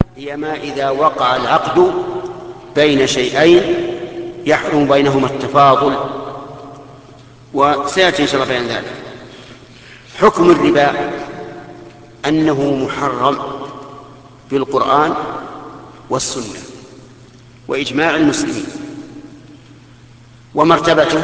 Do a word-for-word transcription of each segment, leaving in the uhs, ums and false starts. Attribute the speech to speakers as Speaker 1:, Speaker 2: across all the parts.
Speaker 1: هي ما إذا وقع العقد بين شيئين يحرم بينهما التفاضل، وسيأتي إن شاء الله بيان ذلك. حكم الربا أنه محرم بالقرآن والسنة وإجماع المسلمين، ومرتبته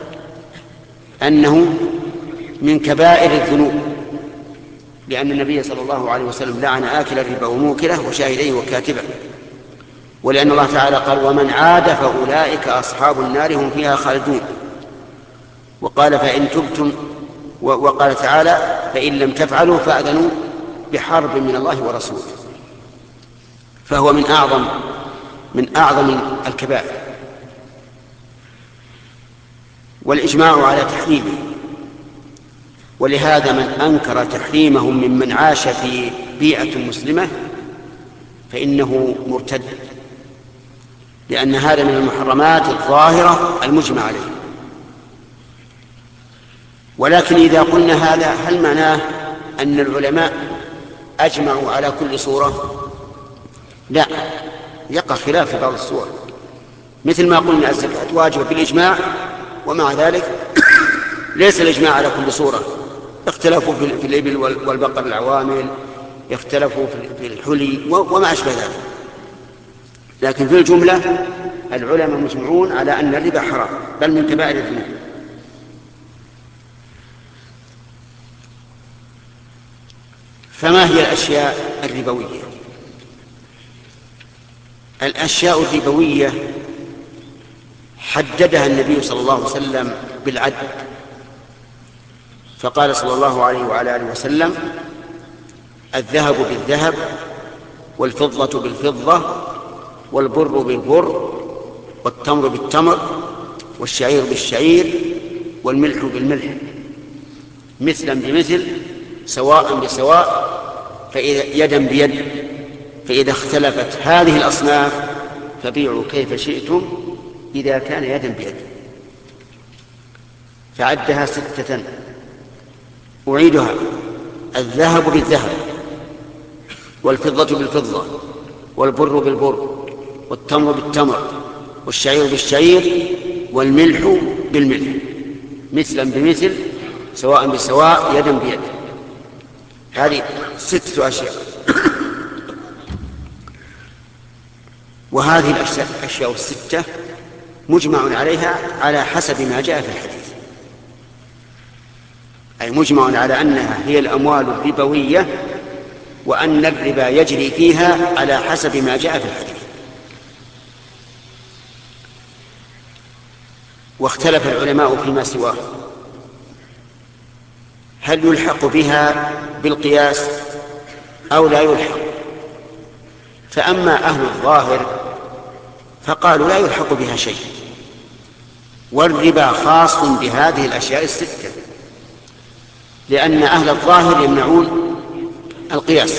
Speaker 1: أنه من كبائر الذنوب، لأن النبي صلى الله عليه وسلم لعن آكل الربا وموكله وشاهديه وكاتبه، ولأن الله تعالى قال ومن عاد فأولئك أصحاب النار هم فيها خالدون، وقال فإن تبتم، وقال تعالى فإن لم تفعلوا فأذنوا بحرب من الله ورسوله. فهو من أعظم من أعظم الكبائر، والإجماع على تحريمه، ولهذا من أنكر تحريمه ممن عاش في بيئة مسلمة فإنه مرتد، لأن هذا من المحرمات الظاهرة المجمع عليه. ولكن إذا قلنا هذا هل معناه أن العلماء أجمعوا على كل صورة؟ لا، يقع خلاف في بعض الصور، مثل ما قلنا الزكاة واجبة بالإجماع، ومع ذلك ليس الإجماع على كل صورة، اختلفوا في الإبل والبقر العوامل، اختلفوا في الحلي وما أشبه ذلك، لكن في الجملة العلماء مجمعون على أن الربا حرام بل من كبائر الذنوب. فما هي الأشياء الربوية؟ الأشياء الربوية حددها النبي صلى الله عليه وسلم بالعد، فقال صلى الله عليه وعلى آله وسلم الذهب بالذهب والفضة بالفضة والبر بالبر والتمر بالتمر والشعير بالشعير والملح بالملح مثلا بمثل سواء بسواء فإذا يدا بيد، فإذا اختلفت هذه الأصناف فبيعوا كيف شئتم إذا كان يدا بيد. فعدها ستة، أعيدها: الذهب بالذهب والفضة بالفضة والبر بالبر والتمر بالتمر والشعير بالشعير والملح بالملح مثلا بمثل سواء بسواء يدا بيد. هذه ستة أشياء، وهذه الأشياء الستة مجمع عليها على حسب ما جاء في الحديث، أي مجمع على أنها هي الأموال الربوية، وأن الربا يجري فيها على حسب ما جاء في الحديث. واختلف العلماء فيما سواه، هل يلحق بها بالقياس أو لا يلحق؟ فأما أهل الظاهر فقالوا لا يلحق بها شيء، والربا خاص بهذه الأشياء الستة، لأن أهل الظاهر يمنعون القياس.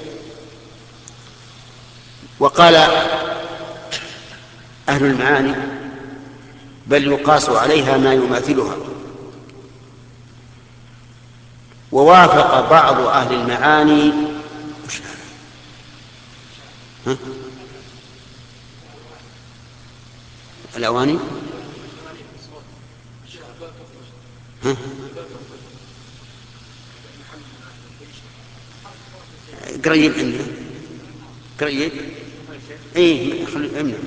Speaker 1: وقال أهل المعاني بل يقاس عليها ما يماثلها. ووافق بعض أهل المعاني ها؟ الأواني ها؟ قريب عندنا قريب ايه خلي امنا.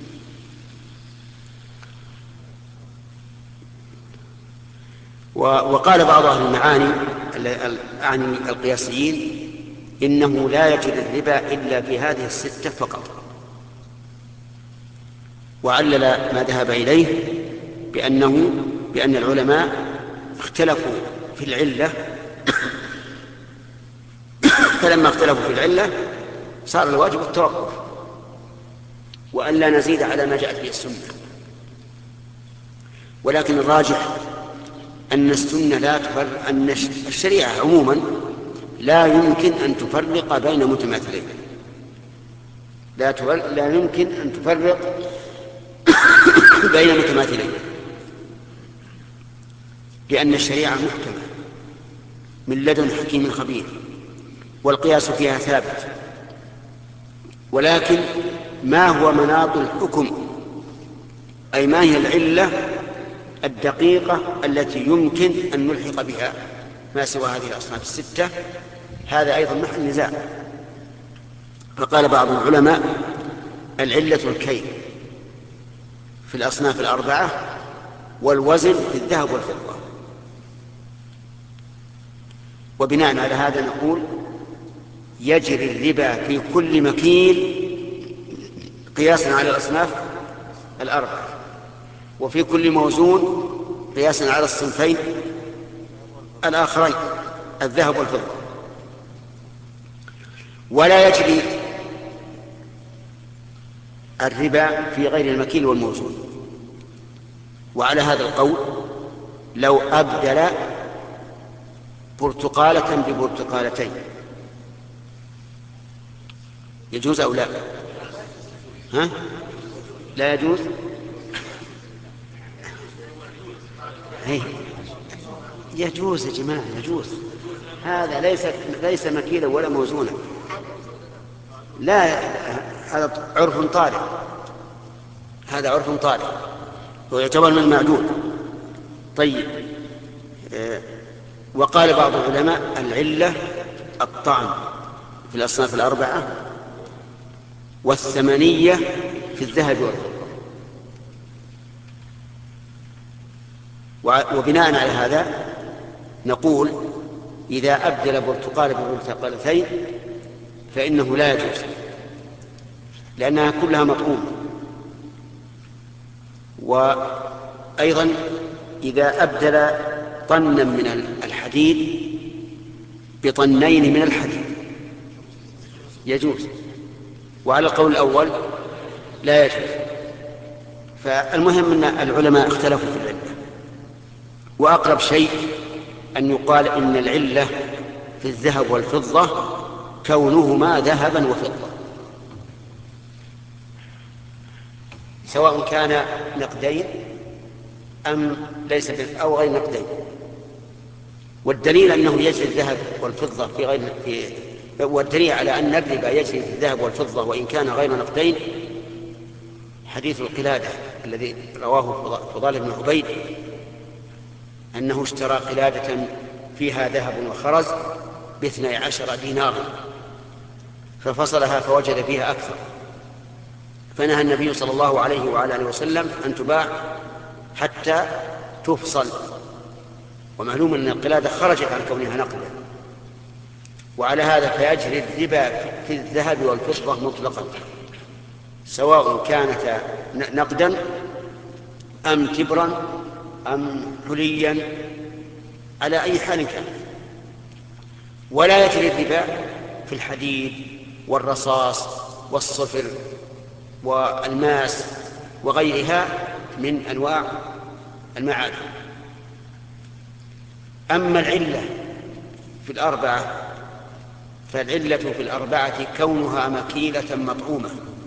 Speaker 1: وقال بعض اهل المعاني يعني القياسيين انه لا يجري الربا الا في هذه السته فقط، وعلل ما ذهب اليه بانه بان العلماء اختلفوا في العله فلما اختلفوا في العلة صار الواجب التوقف، وأن لا نزيد على ما جاءت به السنة. ولكن الراجح أن السنة لا تفرق، أن الشريعة عموما لا يمكن أن تفرق بين متماثلين، لا, لا يمكن أن تفرق بين متماثلين، لأن الشريعة محكمة من لدن حكيم خبير، والقياس فيها ثابت. ولكن ما هو مناط الحكم، أي ما هي العلة الدقيقة التي يمكن أن نلحق بها ما سوى هذه الأصناف الستة؟ هذا أيضا محل نزاع. فقال بعض العلماء: العلة الكيل في الأصناف الأربعة، والوزن في الذهب والفضة. وبناء على هذا نقول: يجري الربا في كل مكيل قياسا على الأصناف الأربعة، وفي كل موزون قياسا على الصنفين الآخرين الذهب والفضة. ولا يجري الربا في غير المكيل والموزون. وعلى هذا القول لو أبدل برتقالة ببرتقالتين يجوز أو لا؟ ها؟ لا يجوز؟ هي. يجوز يا جماعة، يجوز. هذا ليس ليس مكيلا ولا موزونا، لا، هذا عرف طارئ، هذا عرف طارئ ويعتبر من المعدود. طيب، وقال بعض العلماء: العلة الطعن في الأصناف الأربعة، والثمنية في الذهب والفضة. وبناء على هذا نقول: إذا أبدل برتقال ببرتقالتين فإنه لا يجوز، لأنها كلها مطعومة. وأيضا إذا أبدل طنا من الحديد بطنين من الحديد يجوز. وعلى القول الأول لا يجوز. فالمهم أن العلماء اختلفوا في العلة، وأقرب شيء أن يقال إن العلة في الذهب والفضة كونهما ذهبا وفضة، سواء كان نقدين أم ليس أو غير نقدين. والدليل أنه يجري الذهب والفضة في غير في والدليل على أن الربا يجري في الذهب والفضة وإن كان غير نقدين حديث القلادة الذي رواه فضال بن عبيد أنه اشترى قلادة فيها ذهب وخرز باثني عشر دينارا، ففصلها فوجد فيها أكثر، فنهى النبي صلى الله عليه وعلى آله وسلم أن تباع حتى تفصل. ومعلوم أن القلادة خرجت عن كونها نقدا. وعلى هذا فيجري الربا في الذهب والفضة مطلقا، سواء كانت نقدا أم تبرا أم حليا، على أي حال كان. ولا يجري الربا في الحديد والرصاص والصفر والماس وغيرها من أنواع المعادن. أما العلة في الأربعة فالعلة في الأربعة كونها مكيلة مطعومة،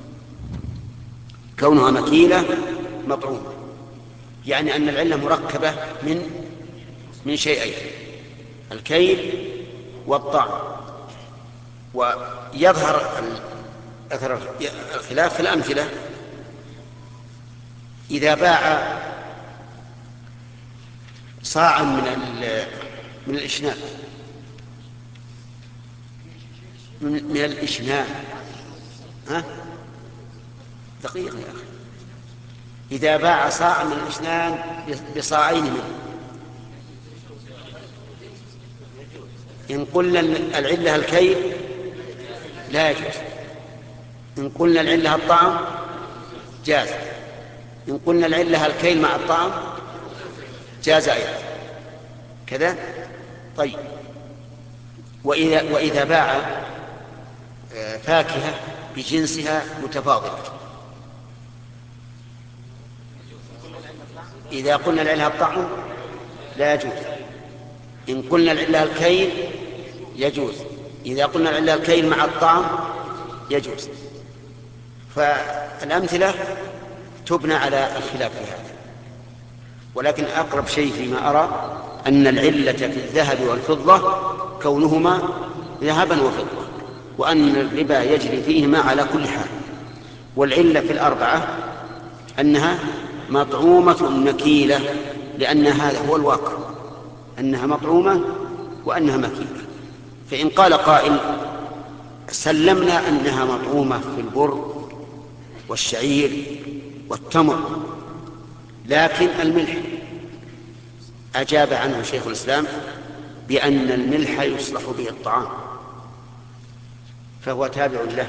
Speaker 1: كونها مكيلة مطعومة، يعني أن العلة مركبة من من شيئين: الكيل والطعم. ويظهر أثر الخلاف في الأمثلة. إذا باع صاعا من من الإشنان من الإشنان ها دقيقة يا أخي، إذا باع صاعا من الإشنان بصاعين منه، إن قلنا العلة الكيل لا يجوز، إن قلنا العلة الطعم جاز، إن قلنا العلة الكيل مع الطعم جاز أيضا كذا. طيب، وإذا, وإذا باع فاكهة بجنسها متفاضلة، إذا قلنا العلة الطعم لا يجوز، إن قلنا العلة الكيل يجوز، إذا قلنا العلة الكيل مع الطعم يجوز. فالأمثلة تبنى على الخلاف في هذا. ولكن أقرب شيء فيما أرى أن العلة في الذهب والفضة كونهما ذهبا وفضة، وأن الربا يجري فيهما على كل حال. والعلة في الأربعة أنها مطعومة مكيلة، لأن هذا هو الواقع، أنها مطعومة وأنها مكيلة. فإن قال قائل سلمنا أنها مطعومة في البر والشعير والتمر، لكن الملح، أجاب عنه شيخ الإسلام بأن الملح يصلح به الطعام، فهو تابع له.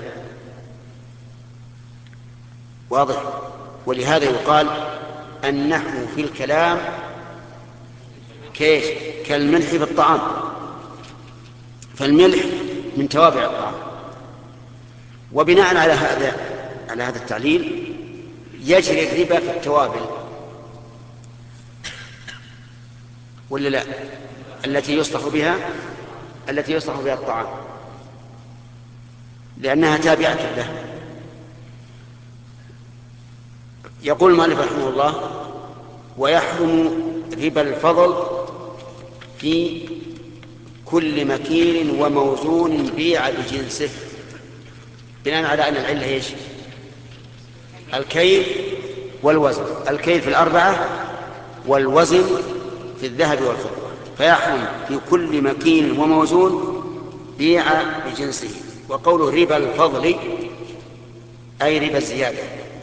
Speaker 1: واضح؟ ولهذا يقال النحو في الكلام كيف كالملح في الطعام، فالملح من توابع الطعام. وبناء على هذا على هذا التعليل يجري الربا في التوابل ولا لا؟ التي يصلح بها التي يصلح بها الطعام، لأنها تابعة له. يقول المؤلف رحمه الله: ويحرم ربا الفضل في كل مكيل وموزون بيع بجنسه، بناء على أن العلة ايش؟ الكيل والوزن. الكيل في الأربعة والوزن في الذهب والفضة. فيحرم في كل مكيل وموزون بيع بجنسه. وقوله ربا الفضل أي ربا الزيادة،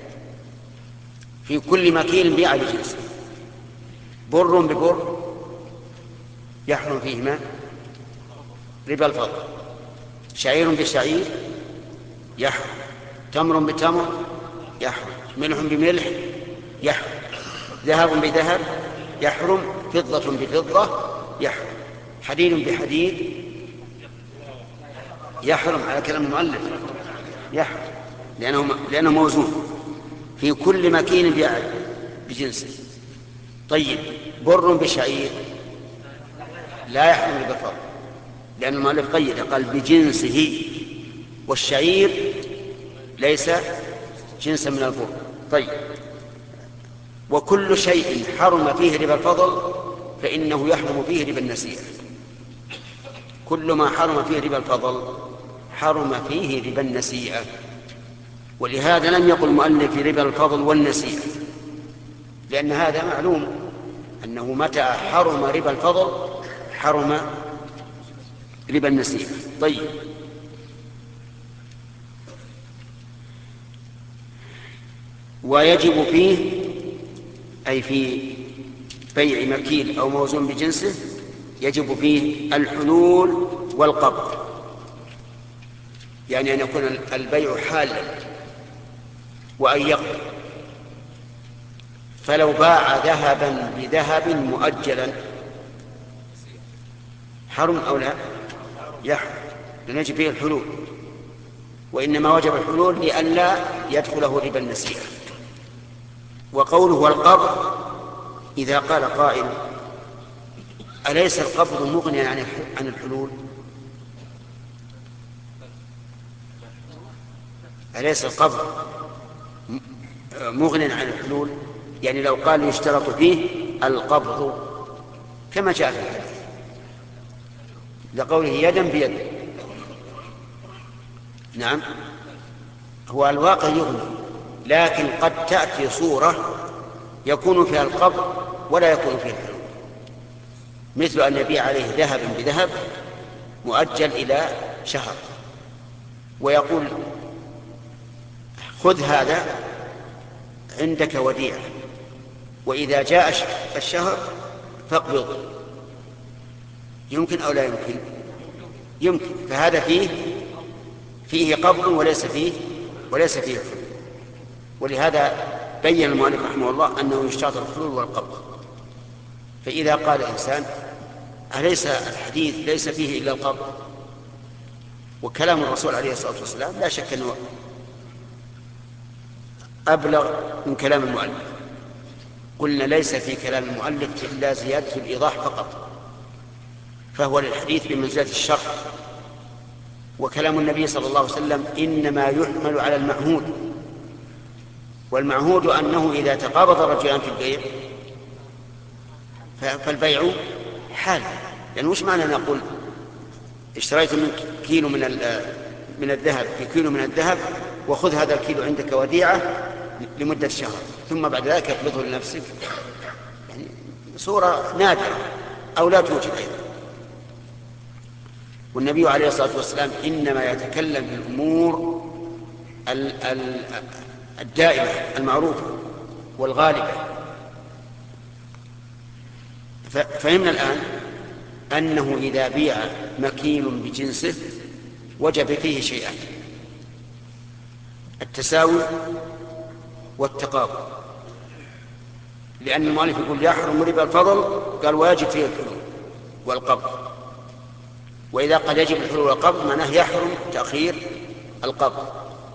Speaker 1: في كل مكيل بيع بجنسه. بر ببر يحرم فيهما ربا الفضل، شعير بشعير يحرم، تمر بتمر يحرم، ملح بملح يحرم، ذهب بذهب يحرم، فضة بفضة يحرم، حديد بحديد يحرم على كلام المؤلف يحرم، لأنه, لأنه موزون. في كل مكين بيع بجنسه. طيب بر بشعير لا يحرم ربا الفضل، لأن المؤلف قيد قال بجنسه، والشعير ليس جنسا من البر. طيب وكل شيء حرم فيه ربا الفضل فإنه يحرم فيه ربا النسيئة. كل ما حرم فيه ربا الفضل حرم فيه ربا النسيئة. ولهذا لم يقل المؤلف ربا الفضل والنسيئة، لأن هذا معلوم أنه متى حرم ربا الفضل حرم ربا النسيئة. طيب ويجب فيه أي في بيع مكيل أو موزون بجنسه يجب فيه الحلول والقبض، يعني أن يكون البيع حالا وأن يقبض. فلو باع ذهبا بذهب مؤجلا حرم أو لا؟ يحرم، لأن يجب فيه الحلول، وإنما وجب الحلول لئلا يدخله ربا النسيئة. وقوله والقبض إذا قال قائل أليس القبض مغنيا عن الحلول؟ أليس القبض مغنيا عن الحلول؟ يعني لو قال يشترط فيه القبض كما جاء في الحديث لقوله يدا بيد. نعم هو الواقع يغني، لكن قد تأتي صورة يكون فيها القبض ولا يكون فيها الحلول، مثل أن يبيع عليه ذهبا بذهب مؤجل إلى شهر ويقول خذ هذا عندك وديعة وإذا جاء الشهر فاقبض. يمكن أو لا يمكن؟ يمكن. فهذا فيه فيه قبض وليس فيه وليس فيه حلول. ولهذا بين المؤلف رحمه الله أنه يشترط الحلول والقبض. فإذا قال الإنسان أليس الحديث ليس فيه إلا القبض، وكلام الرسول عليه الصلاة والسلام لا شك أنه أبلغ من كلام المؤلف. قلنا ليس في كلام المؤلف إلا زيادة الإيضاح فقط، فهو للحديث بمنزلة الشرح. وكلام النبي صلى الله عليه وسلم إنما يحمل على المعهود، والمعهود أنه إذا تقابض الرجلان في البيع فالبيع حال. يعني وش معنى نقول اشتريت منك كيلو من من الذهب في كيلو من الذهب، وخذ هذا الكيلو عندك وديعة لمدة شهر، ثم بعد ذلك اقبضه لنفسك. يعني صورة نادرة أو لا توجد أيضا. والنبي عليه الصلاة والسلام إنما يتكلم في الأمور الدائمة المعروفة والغالبة. فهمنا الآن أنه إذا بيع مكيل بجنسه وجب فيه شيئان: التساوي والتقابل، لأن المؤلف يقول يحرم ربا الفضل، قال ويجب فيه الحلول والقبض. وإذا قال يجب الحلول والقبض معناه يحرم تأخير القبض.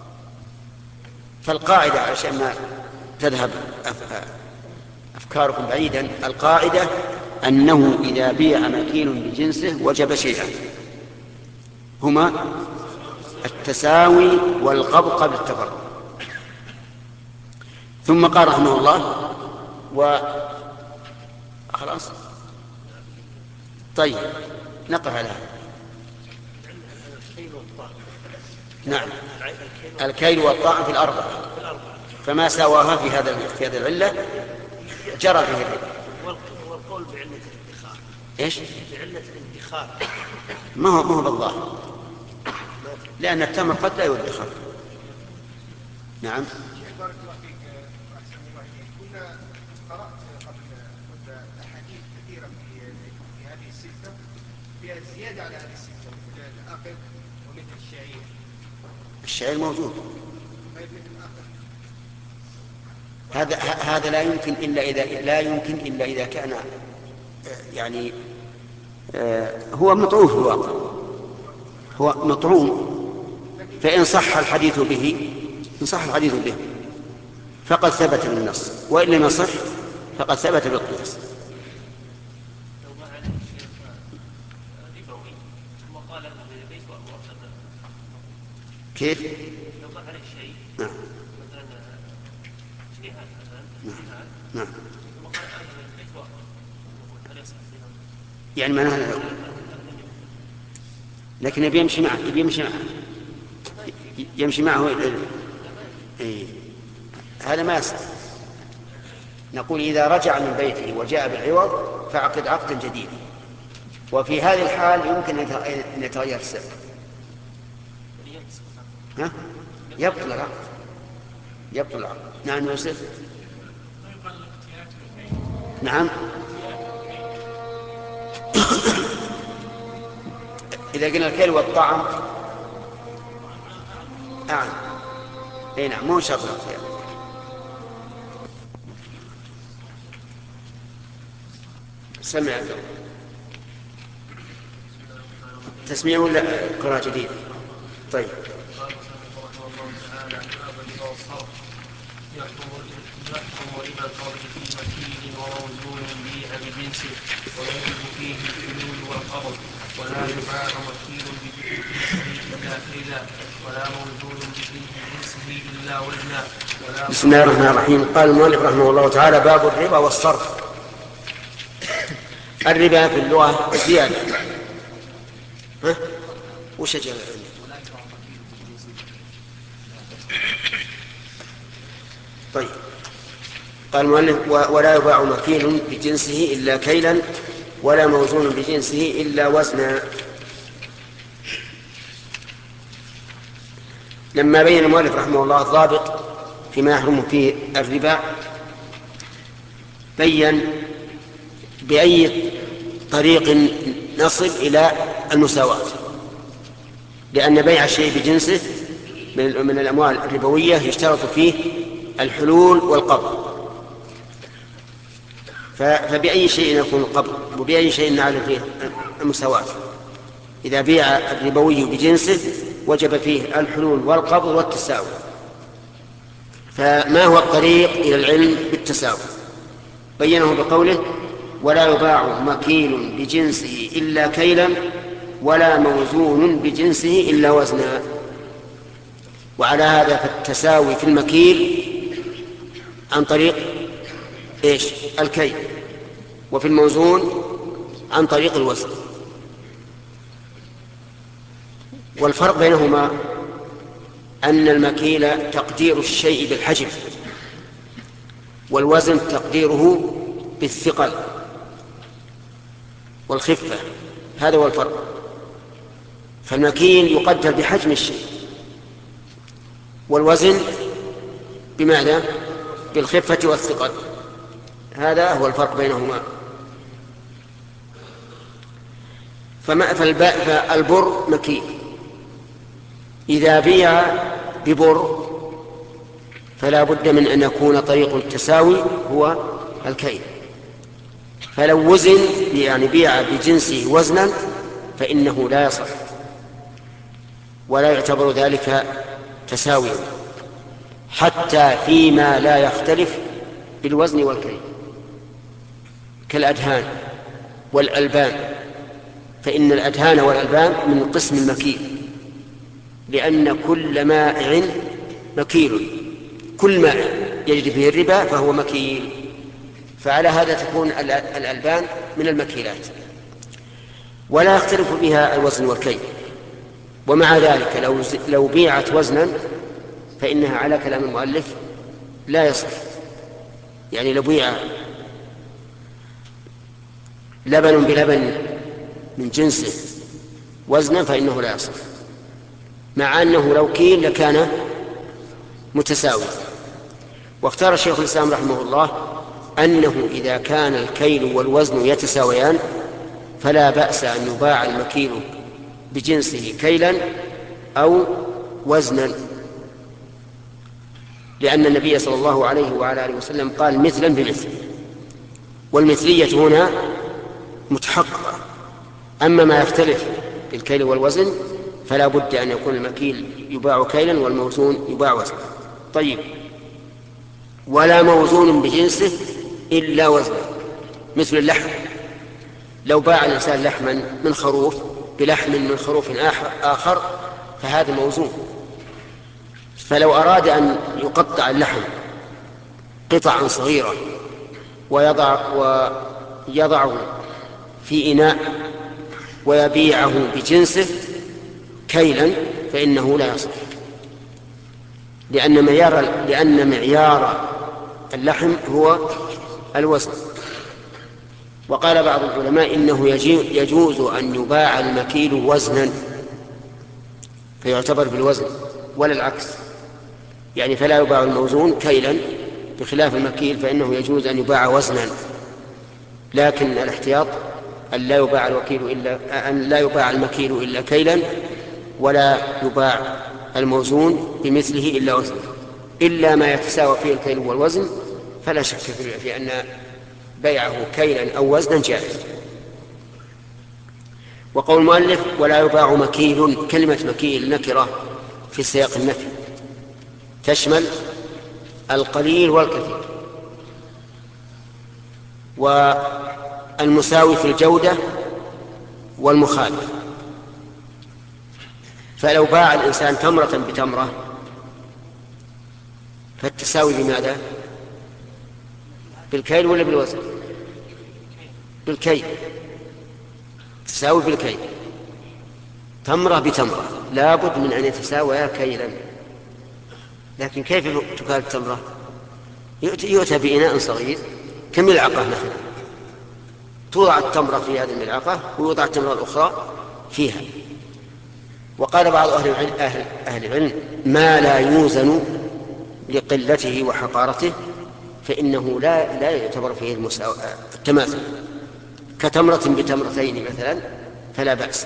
Speaker 1: فالقاعدة عشان ما تذهب أفكاركم بعيدا، القاعدة أنه إذا بيع مكيل بجنسه وجب شيئان: هما التساوي والقبض قبل التفرق. ثم قال رحمه الله و خلاص. طيب نقف على هذا. نعم، الكيل والطاعن في الأربعة، فما سواها في هذا في هذه العلة جرى فيه الربا.
Speaker 2: والقول بعلة الادخار.
Speaker 1: ايش؟
Speaker 2: بعلة الادخار.
Speaker 1: ما هو ما هو بالظاهر، لأن التمر قد لا يدخر. نعم.
Speaker 3: بارك الله فيك أحسن الله إليك. كنا قرأت قبل مدة أحاديث كثيرة في في هذه الستة، فيها زيادة على هذه الستة، مثل الأقل ومثل الشعير.
Speaker 1: الشعير موجود.
Speaker 3: طيب مثل الأقل.
Speaker 1: هذا هذا لا يمكن إلا إذا لا يمكن إلا إذا كان يعني هو مطعوم في الواقع، هو مطعوم، فإن صح الحديث به إن صح الحديث به فقد ثبت بالنص، وإن لم يصح فقد ثبت بالقياس.
Speaker 2: لو ما عليه الشيخ ربوي ثم قال له بيت وأرض
Speaker 1: كيف؟
Speaker 2: لو ما عليه شيء
Speaker 1: نعم
Speaker 2: مثلا جنيهات مثلا
Speaker 1: نعم نعم
Speaker 2: ثم قال أنا بيت وأرض، هل يصح فيها؟
Speaker 1: يعني معناها لكن يبي يمشي معه يبي يمشي معه يمشي معه إيه. هذا ما يصح. نقول إذا رجع من بيته وجاء بالعوض فعقد عقدا جديدا، وفي هذه الحال يمكن أن يتغير السعر. ها؟ يبطل العقد يبطل العقد. نعم يوسف. نعم. إذا قلنا الكيل والطعم أعلم. أي نعم، مو شرط الاختيار. سمع تسميع ولا قراءة جديد؟ طيب.
Speaker 2: يحكم ربا الفضل في مكيل وموزون بيع بجنسه ويجب فيه الحلول والقبض، ولا يباع مكيل بجنسه إلا كيلا، ولا موزون بجنسه إلا وزنا.
Speaker 1: بسم الله الرحمن الرحيم. قال المؤلف رحمه الله تعالى: باب الربا والصرف. الربا في اللغة زيادة. ها؟ وش جاء؟ طيب. قال المؤلف: ولا يباع مكيل بجنسه إلا كيلا، ولا موزون بجنسه إلا وزنا. لما بين المؤلف رحمه الله الضابط فيما يحرم فيه الربا، بين بأي طريق نصل إلى المساواة، لأن بيع الشيء بجنسه من الأموال الربوية يشترط فيه الحلول والقبض. فبأي شيء يكون القبض وبأي شيء نعلم فيه المساواة؟ إذا بيع الربوي بجنسه وجب فيه الحلول والقبض والتساوي. فما هو الطريق إلى العلم بالتساوي؟ بينه بقوله: ولا يباع مكيل بجنسه إلا كيلا، ولا موزون بجنسه إلا وزنا. وعلى هذا فالتساوي في المكيل عن طريق إيش؟ الكيل، وفي الموزون عن طريق الوزن. والفرق بينهما أن المكيل تقدير الشيء بالحجم، والوزن تقديره بالثقل والخفة، هذا هو الفرق. فالمكيل يقدر بحجم الشيء، والوزن بماذا؟ بالخفة والثقل، هذا هو الفرق بينهما. فالبر مكيل، إذا بيع ببر فلا بد من أن يكون طريق التساوي هو الكيل. فلو وزن يعني بيع بجنسه وزنا فإنه لا يصح ولا يعتبر ذلك تساويا، حتى فيما لا يختلف بالوزن والكيل كالأدهان والألبان، فإن الأدهان والألبان من قسم المكيل، لأن كل مائع مكيل، كل مائع يجري فيه الربا فهو مكيل، فعلى هذا تكون الألبان من المكيلات ولا يختلف بها الوزن والكيل. ومع ذلك لو لو بيعت وزنا فإنها على كلام المؤلف لا يصح، يعني لو بيع لبن بلبن من جنسه وزنا فإنه لا يصح، مع أنه لو كيل لكان متساوي. واختار الشيخ الإسلام رحمه الله أنه إذا كان الكيل والوزن يتساويان فلا بأس أن يباع المكيل بجنسه كيلا أو وزنا، لأن النبي صلى الله عليه وعلى آله وسلم قال مثلا بمثل، والمثلية هنا متحققة. أما ما يختلف بالكيل والوزن فلا بد أن يكون المكيل يباع كيلا والموزون يباع وزنا. طيب، ولا موزون بجنسه إلا وزنا، مثل اللحم، لو باع الإنسان لحما من خروف بلحم من خروف آخر فهذا موزون. فلو أراد أن يقطع اللحم قطعا صغيرة ويضع ويضعه في إناء ويبيعه بجنسه كيلا فإنه لا يصح، لأن معيار لأن معيار اللحم هو الوزن. وقال بعض العلماء إنه يجوز أن يباع المكيل وزنا فيعتبر بالوزن ولا العكس، يعني فلا يباع الموزون كيلا بخلاف المكيل فإنه يجوز أن يباع وزنا، لكن الاحتياط أن لا يباع الوكيل إلا أن لا يباع المكيل إلا كيلا ولا يباع الموزون بمثله إلا وزنا، إلا ما يتساوى فيه الكيل والوزن فلا شك في أن بيعه كيلا أو وزنا جائز. وقول المؤلف ولا يباع مكيل، كلمة مكيل نكرة في سياق النفي تشمل القليل والكثير والمساوي في الجودة والمخالف. فلو باع الإنسان تمرة بتمرة فالتساوي بماذا؟ بالكيل ولا بالوزن؟ بالكيل، تساوي بالكيل، تمرة بتمرة لا بد من أن يتساويا كيلا. لكن كيف تكال التمرة؟ يؤتى بإناء صغير كملعقة مثلا، توضع التمرة في هذه الملعقة ويوضع التمرة الأخرى فيها. وقال بعض أهل العلم, أهل, أهل العلم ما لا يوزن لقلته وحقارته فإنه لا, لا يعتبر فيه التماثل، كتمرة بتمرتين مثلا فلا بأس.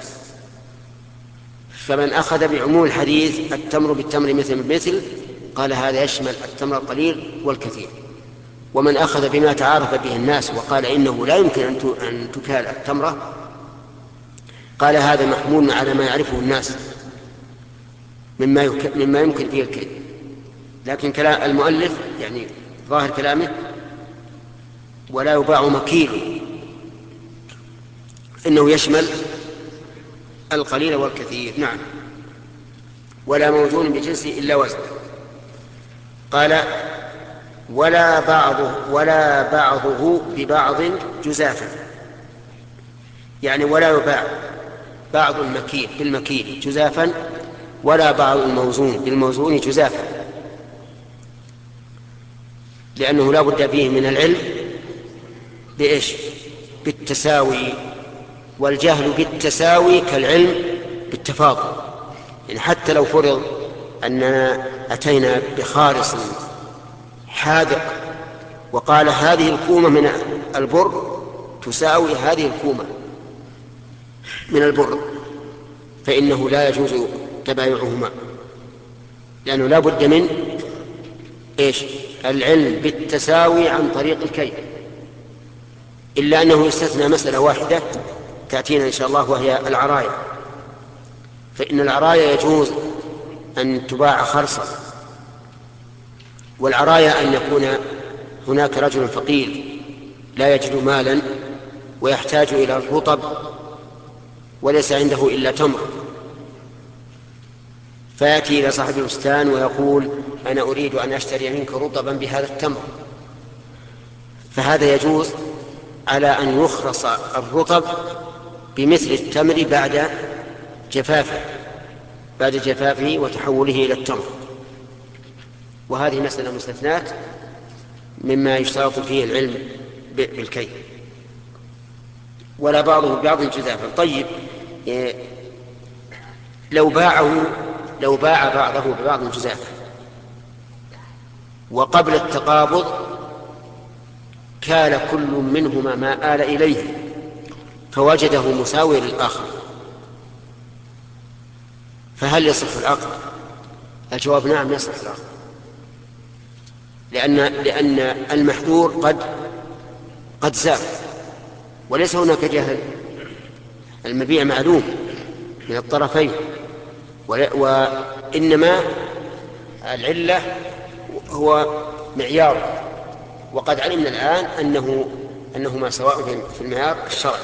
Speaker 1: فمن أخذ بعموم الحديث التمر بالتمر مثل بمثل قال هذا يشمل التمر القليل والكثير. ومن أخذ بما تعارف به الناس وقال إنه لا يمكن أن تكال التمرة قال هذا محمول على ما يعرفه الناس مما, يك... مما يمكن فيه الكيل. لكن كلام المؤلف يعني ظاهر كلامه ولا يباع مكيل إنه يشمل القليل والكثير. نعم. ولا موزون بجنسه إلا وزن. قال ولا بعضه ولا بعضه ببعض جزافا، يعني ولا يباع بعض المكيل بالمكيل جزافا ولا بعض الموزون بالموزون جزافا، لأنه لا بد فيه من العلم بإيش؟ بالتساوي، والجهل بالتساوي كالعلم بالتفاضل. يعني حتى لو فرض أننا أتينا بخارص حاذق وقال هذه الكومة من البر تساوي هذه الكومة من البر، فإنه لا يجوز تبايعهما، لأنه لا بد من إيش؟ العلم بالتساوي عن طريق الكيل، إلا أنه يستثنى مسألة واحدة تأتينا إن شاء الله، وهي العرايا. فإن العرايا يجوز أن تباع خرصا، والعرايا أن يكون هناك رجل فقير لا يجد مالا ويحتاج إلى الرطب وليس عنده إلا تمر، فيأتي إلى صاحب البستان ويقول أنا أريد أن أشتري منك رطبا بهذا التمر، فهذا يجوز على أن يخرص الرطب بمثل التمر بعد جفافه بعد جفافه وتحوله إلى التمر. وهذه مسألة مستثنات مما يشترط فيه العلم بالكيل، ولا بعضه ببعض جزافا. طيب، لو باعه لو باع بعضه ببعض جزافا وقبل التقابض كان كل منهما ما آل إليه فوجده مساوي للآخر، فهل يصح العقد؟ الجواب نعم يصح العقد، لأن لأن المحذور قد قد زال وليس هناك جهل، المبيع معلوم من الطرفين، وإنما العلة هو معيار، وقد علمنا الآن أنه أنهما سواء في المعيار الشرعي.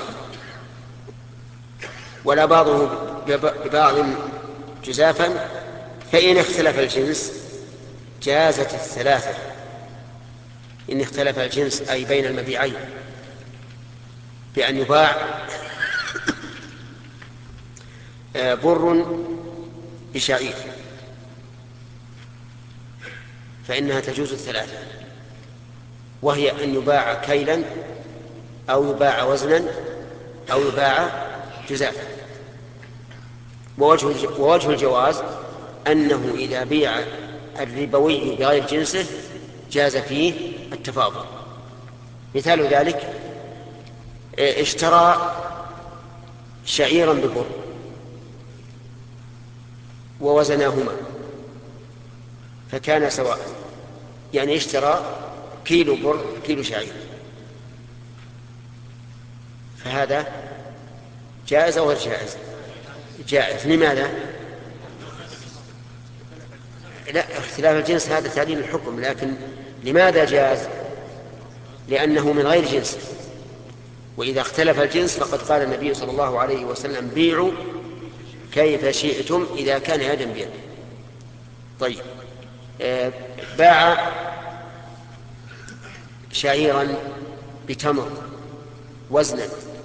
Speaker 1: ولا بعضه ببعض جزافا، فإن اختلف الجنس جازت الثلاثة. إن اختلف الجنس أي بين المبيعين، بأن يباع بر بشعير فإنها تجوز الثلاثة، وهي أن يباع كيلا أو يباع وزنا أو يباع جزافا. ووجه, ووجه الجواز أنه إذا بيع الربوي بغير جنسه جاز فيه التفاضل. مثال ذلك اشترى شعيرا ببر ووزناهما فكان سواء، يعني اشترى كيلو بر كيلو شعير، فهذا جائز أو غير جائز؟ جائز. لماذا؟ لا، اختلاف الجنس هذا تعليل الحكم، لكن لماذا جاز؟ لأنه من غير جنس، وإذا اختلف الجنس فقد قال النبي صلى الله عليه وسلم بيعوا كيف شئتم إذا كان يدا بيد. طيب، آه باع شعيرا بتمر وزنا،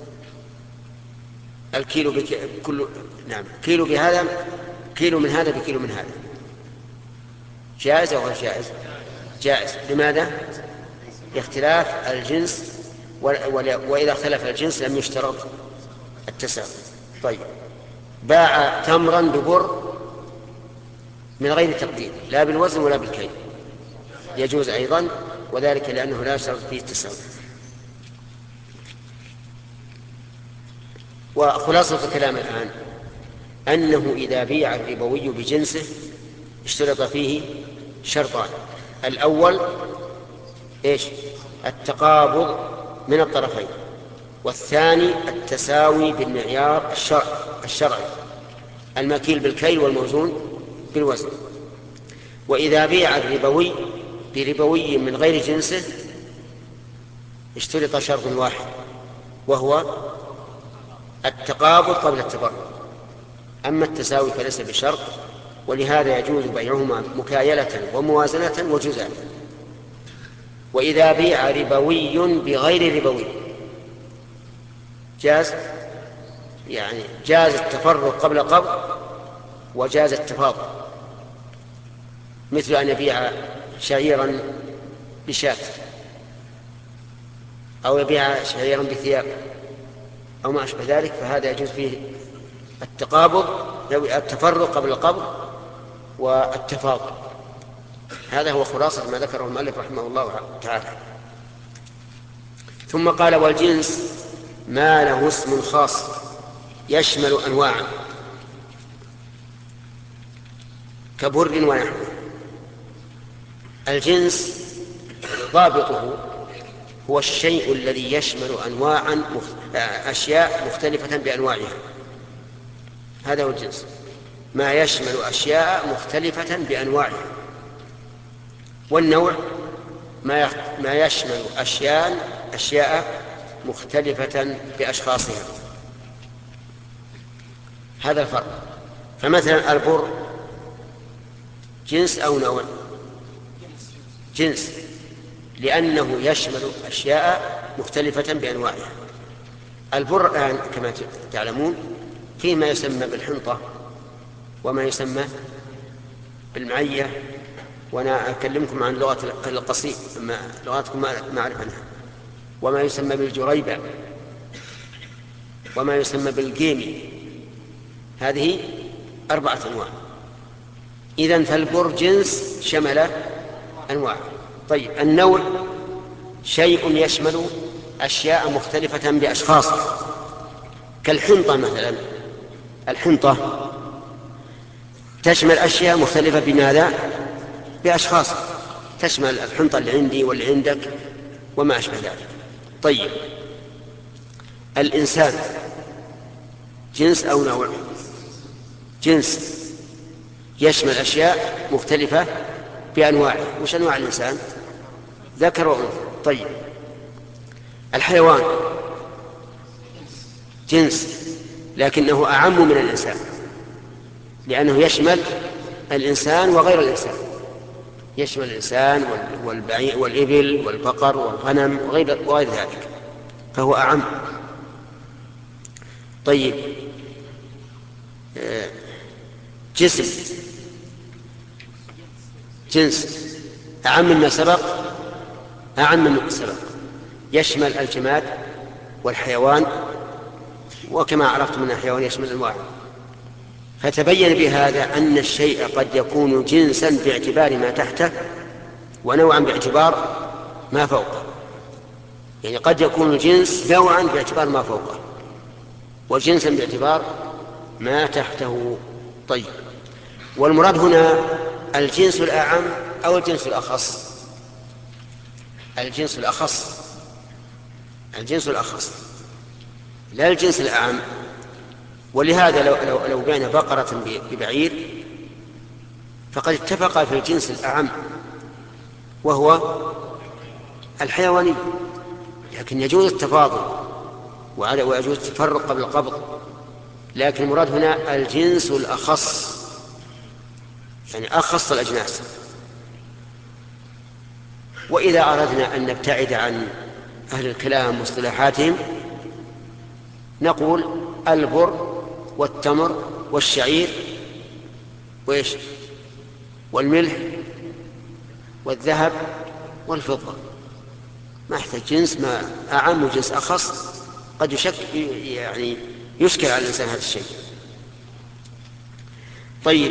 Speaker 1: الكيلو بك... كل نعم كيلو بهذا كيلو من هذا بكيلو من هذا، جائز أو غير جائز؟ جائز. لماذا؟ لاختلاف الجنس، و... و... وإذا اختلف الجنس لم يشترط التساوي. طيب، باع تمرا ببر من غير تقدير لا بالوزن ولا بالكيل، يجوز أيضا، وذلك لأنه لا يشترط فيه التساوي. وخلاصة الكلام الآن أنه إذا بيع الربوي بجنسه اشترط فيه شرطان: الأول إيش؟ التقابض من الطرفين، والثاني التساوي بالمعيار الشرع الشرعي المكيل بالكيل والموزون بالوزن. وإذا بيع الربوي بربوي من غير جنسه اشترط شرط واحد، وهو التقابض قبل التبرع، أما التساوي فليس بشرط، ولهذا يجوز بيعهما مكايلة وموازنة وجزاء. وإذا بيع ربوي بغير ربوي جاز، يعني جاز التفرق قبل قبض وجاز التفاضل، مثل أن يبيع شعيرا بشاة، أو يبيع شعيرا بثياب أو ما أشبه ذلك، فهذا يجوز فيه التقابض، التفرق قبل القبض والتفاضل. هذا هو خلاصة ما ذكره المؤلف رحمه الله تعالى. ثم قال: والجنس ما له اسم خاص يشمل أنواعا كبر ونحوه. الجنس ضابطه هو الشيء الذي يشمل أنواعا مخ... أشياء مختلفة بأنواعها، هذا هو الجنس، ما يشمل أشياء مختلفة بأنواعها. والنوع ما ما يشمل أشياء أشياء مختلفة بأشخاصها، هذا الفرق. فمثلا البر جنس أو نوع؟ جنس، لأنه يشمل أشياء مختلفة بأنواعها. البر الآن كما تعلمون فيه ما يسمى بالحنطة وما يسمى بالمعية، وأنا أكلمكم عن لغة القصيم، لغاتكم ما أعرف عنها، وما يسمى بالجريبة وما يسمى بالقيمي، هذه أربعة أنواع. إذن فالبر جنس شمل أنواع. طيب النوع شيء يشمل أشياء مختلفة بأشخاصها، كالحنطة مثلا. الحنطة تشمل أشياء مختلفة بماذا؟ بأشخاصها، تشمل الحنطة اللي عندي واللي عندك وما أشبه ذلك. طيب الإنسان جنس أو نوع؟ جنس، يشمل أشياء مختلفة بأنواعه. وش أنواع الإنسان؟ ذكر وأنثى. طيب الحيوان جنس، لكنه أعم من الإنسان، لأنه يشمل الإنسان وغير الإنسان، يشمل الإنسان والبعير والإبل والبقر والغنم وغير, وغير ذلك، فهو أعم. طيب جسم جنس أعم مما سبق، أعم مما سبق، يشمل الجماد والحيوان، وكما عرفت من الحيوان يشمل الأنواع. فتبين بهذا أن الشيء قد يكون جنسا باعتبار ما تحته ونوعا باعتبار ما فوقه. يعني قد يكون الجنس نوعا باعتبار ما فوقه وجنسا باعتبار ما تحته. طيب والمراد هنا الجنس الأعم أو الجنس الأخص؟ الجنس الأخص، الجنس الأخص لا الجنس الأعم. ولهذا لو, لو, لو بين بقرة ببعير فقد اتفق في الجنس الأعم وهو الحيواني، لكن يجوز التفاضل ويجوز التفرق قبل القبض. لكن المراد هنا الجنس الأخص، يعني أخص الأجناس. وإذا أردنا أن نبتعد عن أهل الكلام واصطلاحاتهم نقول البر والتمر والشعير وإيش والملح والذهب والفضة، ما يحتاج جنس ما أعم وجنس أخص، قد يشك يعني يشكل على الإنسان هذا الشيء. طيب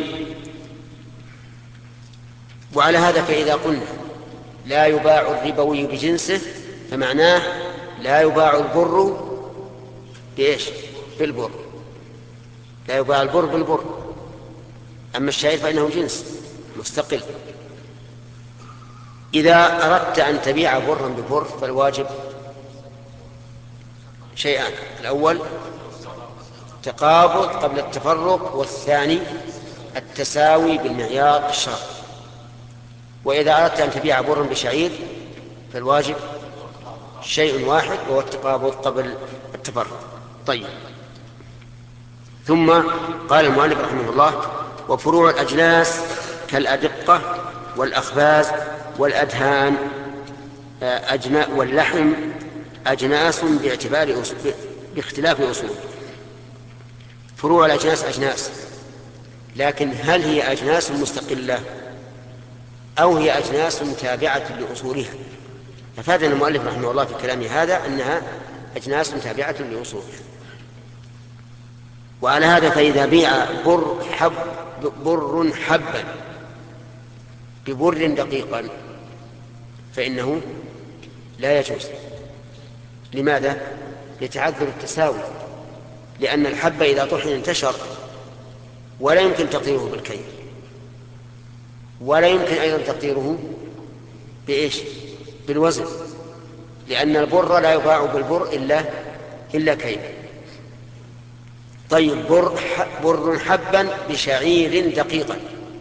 Speaker 1: وعلى هذا فإذا قلنا لا يباع الربوي بجنسه فمعناه لا يباع البر بإيش؟ بالبر، لا يباع البر بالبر. أما الشعير فإنه جنس مستقل. إذا أردت أن تبيع برا ببر فالواجب شيئان: الأول تقابض قبل التفرق، والثاني التساوي بالمعيار الشرعي. وإذا أردت أن تبيع برا بشعير فالواجب شيء واحد وهو التقابض قبل التفرق. طيب ثم قال المؤلف رحمه الله: وفروع الأجناس كالأدقة والأخباز والأدهان أجناء واللحم أجناس باعتبار باختلاف أصول. فروع الأجناس أجناس لكن هل هي أجناس مستقلة أو هي أجناس تابعة لأصولها؟ ففادنا المؤلف رحمه الله في كلامه هذا أنها أجناس تابعة لأصولها. وعلى هذا فإذا بيع بر حب بر حبا ببر دقيقا فإنه لا يجوز. لماذا؟ لتعذر التساوي، لأن الحب إذا طحن انتشر ولا يمكن تقديره بالكيل، ولا يمكن أيضا تقديره بإيش؟ بالوزن، لأن البر لا يباع بالبر إلا إلا كيل. طيب بر, بر حبا بشعير دقيقا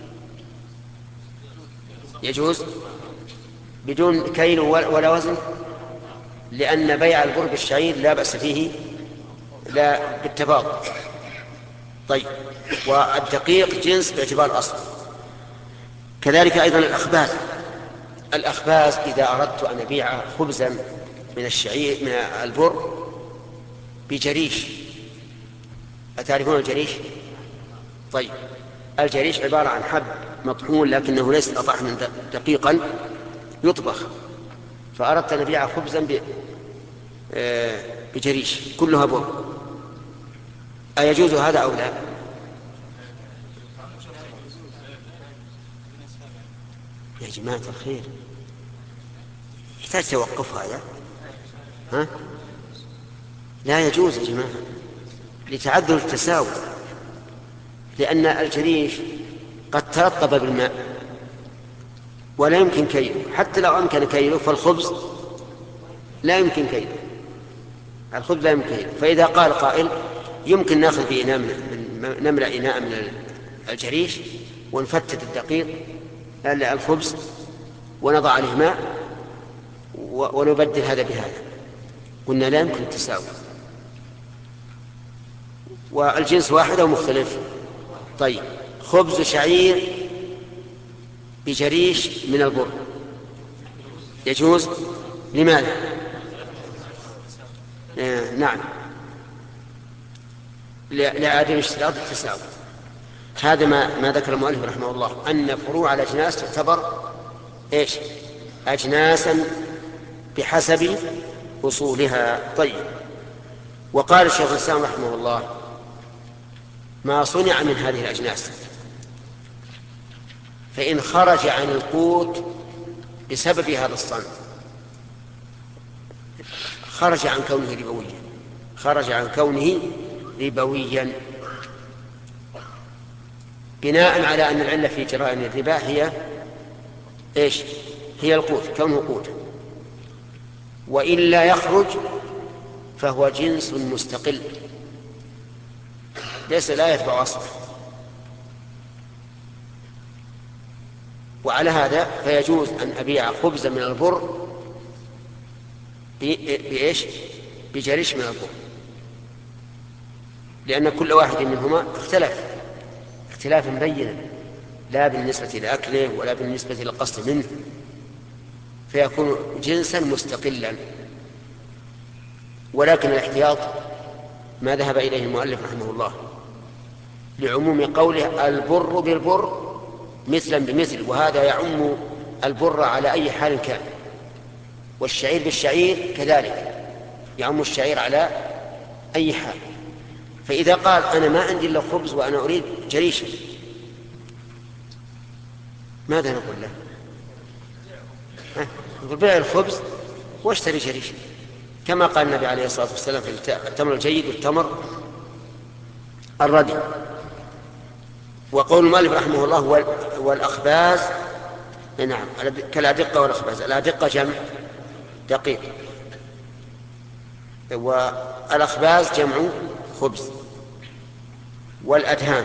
Speaker 1: يجوز بدون كيل ولا وزن، لأن بيع البر بالشعير لا بأس فيه لا بالتفاضل. طيب والدقيق جنس باعتبار أصل. كذلك أيضا الأخباز. الأخباز إذا أردت أن أبيع خبزا من الشعير من البر بجريش، أتعرفون الجريش؟ طيب الجريش عبارة عن حب مطحون لكنه ليس طحنا دقيقا يطبخ، فأردت أن أبيع خبزا بجريش كلها بر، أيجوز هذا أو لا؟ يا جماعة الخير يحتاج توقف هذا، ها؟ لا يجوز يا جماعة لتعذر التساوي، لأن الجريش قد ترطب بالماء ولا يمكن كيله، حتى لو أمكن كيله فالخبز لا يمكن كيله، الخبز لا يمكن كيله. فإذا قال قائل يمكن نأخذ بإناء من نملأ إناء من الجريش ونفتت الدقيق الخبز ونضع عليه ماء ونبدل هذا بهذا، قلنا لا يمكن التساوي، والجنس واحد أو مختلف. طيب خبز شعير بجريش من البر يجوز، لماذا؟ آه نعم لعدم اشتراط التساوي. هذا ما, ما ذكر المؤلف رحمه الله، أن فروع الأجناس تعتبر إيش؟ أجناسا بحسب أصولها. طيب وقال الشيخ الإسلام رحمه الله ما صنع من هذه الأجناس فإن خرج عن القوت بسبب هذا الصنع خرج عن كونه ربويا، خرج عن كونه ربويا بناء على أن العلة في جراء الربا هي إيش؟ هي القوت، كونه قوت، وإلا يخرج فهو جنس مستقل ليس لا يتبع أصله. وعلى هذا فيجوز أن أبيع خبزا من البر بإيش؟ بجريش من البر، لأن كل واحد منهما اختلف اختلافا بينا لا بالنسبة لأكله ولا بالنسبة للقصد منه، فيكون جنسا مستقلا. ولكن الاحتياط ما ذهب إليه المؤلف رحمه الله لعموم قوله البر بالبر مثلا بمثل، وهذا يعم البر على أي حال كان، والشعير بالشعير كذلك يعم الشعير على أي حال. فإذا قال أنا ما عندي إلا خبز وأنا أريد جريشا ماذا نقول له؟ نقول بيع الخبز واشتري جريشا، كما قال النبي عليه الصلاة والسلام في التمر الجيد والتمر الردي. وقول المؤلف رحمه الله والأخباز نعم كالأدقة والأخباز، الأدقة جمع دقيق والأخباز جمع خبز. والأدهان،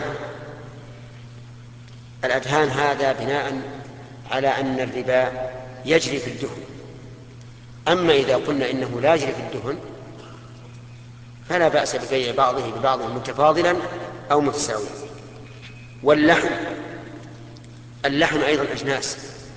Speaker 1: الأدهان هذا بناء على أن الربا يجري في الدهن، أما إذا قلنا إنه لا يجري في الدهن فلا بأس ببيع بعضه ببعض متفاضلا أو متساويا. واللحم، اللحم أيضا أجناس،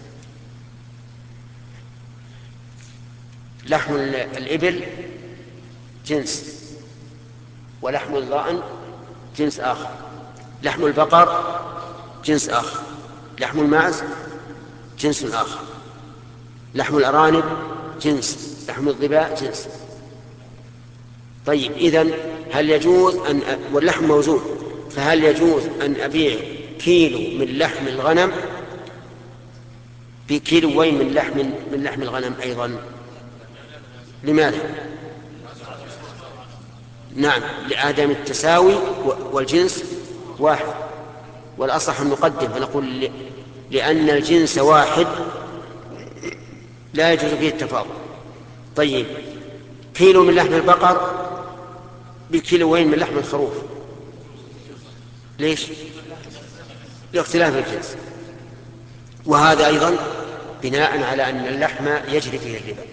Speaker 1: لحم الإبل جنس ولحم الضأن جنس آخر، لحم البقر جنس آخر، لحم الماعز جنس آخر، لحم الأرانب جنس، لحم الظباء جنس. طيب إذن هل يجوز أن أ... واللحم موزون، فهل يجوز أن أبيع كيلو من لحم الغنم بكيلوين من لحم من لحم الغنم أيضا؟ لماذا؟ نعم، لعدم التساوي والجنس واحد، والأصح أن نقدم فنقول لأن الجنس واحد لا يجوز فيه التفاضل. طيب كيلو من لحم البقر بكيلوين من لحم الخروف، ليش؟ لاختلاف الجنس، وهذا أيضا بناء على أن اللحم يجري فيه الربا،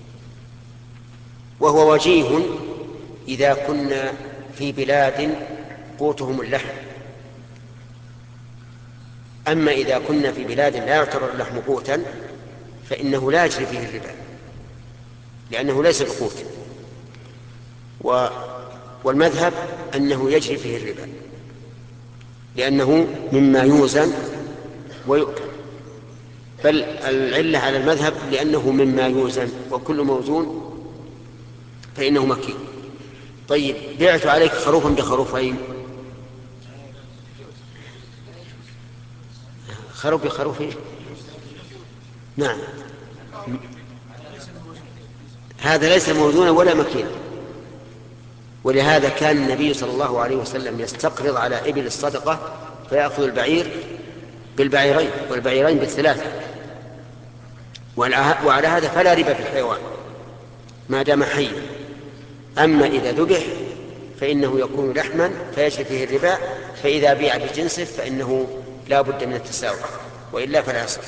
Speaker 1: وهو وجيه إذا كنا في بلاد قوتهم اللحم. أما إذا كنا في بلاد لا يعتبر اللحم قوتا فإنه لا يجري فيه الربا، لأنه ليس بقوت، و... والمذهب أنه يجري فيه الربا لأنه مما يوزن ويؤكل، بل العلة على المذهب لأنه مما يوزن، وكل موزون فإنه مكي. طيب بعت عليك خروفا بخروفين، خروف بخروفين، نعم، هذا ليس موزونا ولا مكينا. ولهذا كان النبي صلى الله عليه وسلم يستقرض على إبل الصدقة فيأخذ البعير بالبعيرين والبعيرين بالثلاثة، وعلى هذا فلا ربا في الحيوان ما دام حيا. أما إذا ذبح فإنه يكون لحما فيجري فيه الربا، فإذا بيع بجنسه فإنه لا بد من التساوي، وإلا فلا يصح.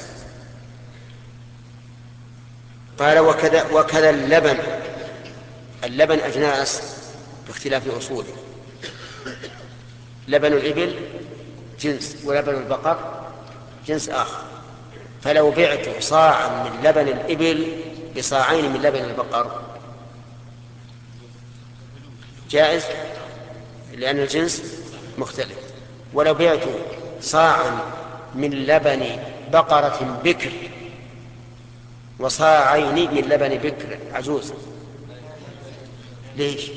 Speaker 1: قال وكذا, وكذا اللبن، اللبن أجناس باختلاف أصوله، لبن الإبل جنس ولبن البقر جنس آخر، فلو بعت صاعا من لبن الإبل بصاعين من لبن البقر جائز لأن الجنس مختلف. ولو بعت صاعا من لبن بقرة بكر وصاعين من لبن بكر عجوز، ليش؟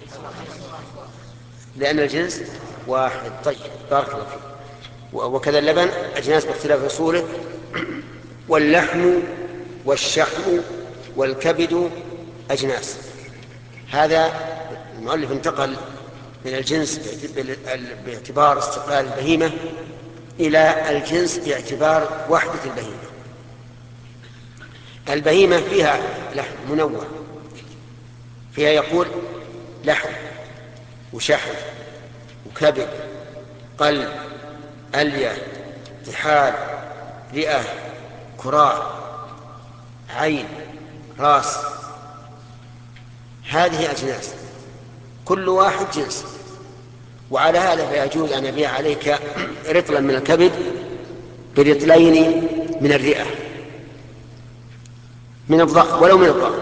Speaker 1: لأن الجنس واحد. طيب بارك الله فيك. وكذا اللبن أجناس باختلاف أصوله، واللحم والشحم والكبد أجناس. هذا المؤلف انتقل من الجنس باعتبار استقلال البهيمة إلى الجنس باعتبار وحدة البهيمة. البهيمة فيها لحم منوع، فيها يقول لحم وشحم وكبد قلب ألية طحال رئة كراع عين راس، هذه أجناس كل واحد جنس. وعلى هذا فيجوز أن أبيع عليك رطلا من الكبد برطلين من الرئة من الضأن ولو من الضأن،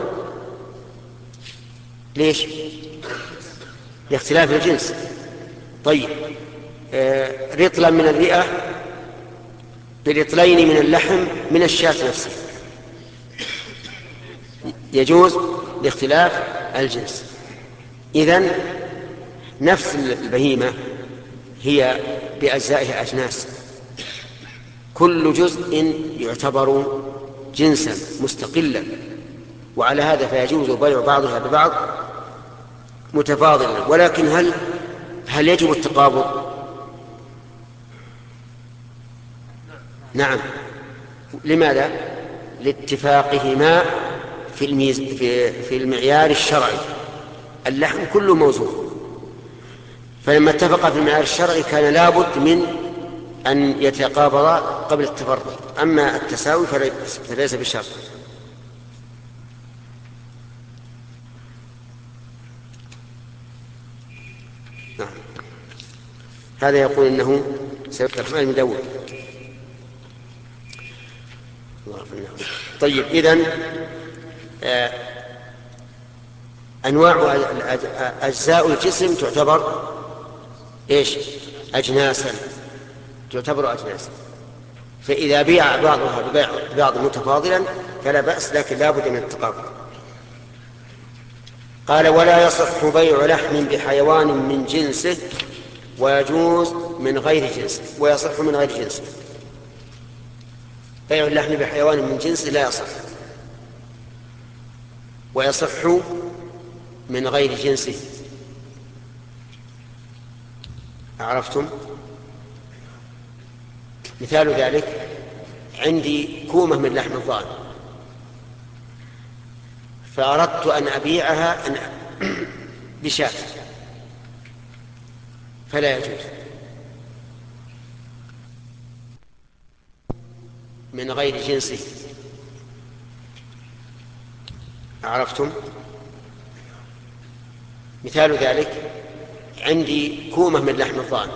Speaker 1: ليش؟ لاختلاف الجنس. طيب آه رطلا من الرئة برطلين من اللحم من الشاة نفسه يجوز لاختلاف الجنس. إذن نفس البهيمة هي بأجزائها أجناس، كل جزء يعتبر جنسا مستقلا، وعلى هذا فيجوز بيع بعضها ببعض متفاضلا. ولكن هل هل يجب التقابض؟ نعم. لماذا؟ لاتفاقهما في الميز في في المعيار الشرعي. اللحم كله موزون، فلما اتفق في المعيار الشرعي كان لابد من أن يتقابضا قبل التفرق. أما التساوي فليس بشرط. نعم. هذا يقول إنه سيكتب المدون. طيب إذن آه أنواع أجزاء الجسم تعتبر إيش؟ أجناسا تعتبر أجناسا، فإذا بيع بعضها ببيع بعض متفاضلا فلا بأس، لكن لا بد من التقابل. قال: ولا يصح بيع لحم بحيوان من جنسه ويجوز من غير جنسه، ويصح من غير جنسه. بيع اللحم بحيوان من جنسه لا يصح، ويصح من غير جنسه. عرفتم؟ مثال ذلك: عندي كومة من لحم الضأن فأردت أن أبيعها أن بشاة، فلا يجوز من غير جنسه. عرفتم؟ مثال ذلك: عندي كومة من لحم الضأن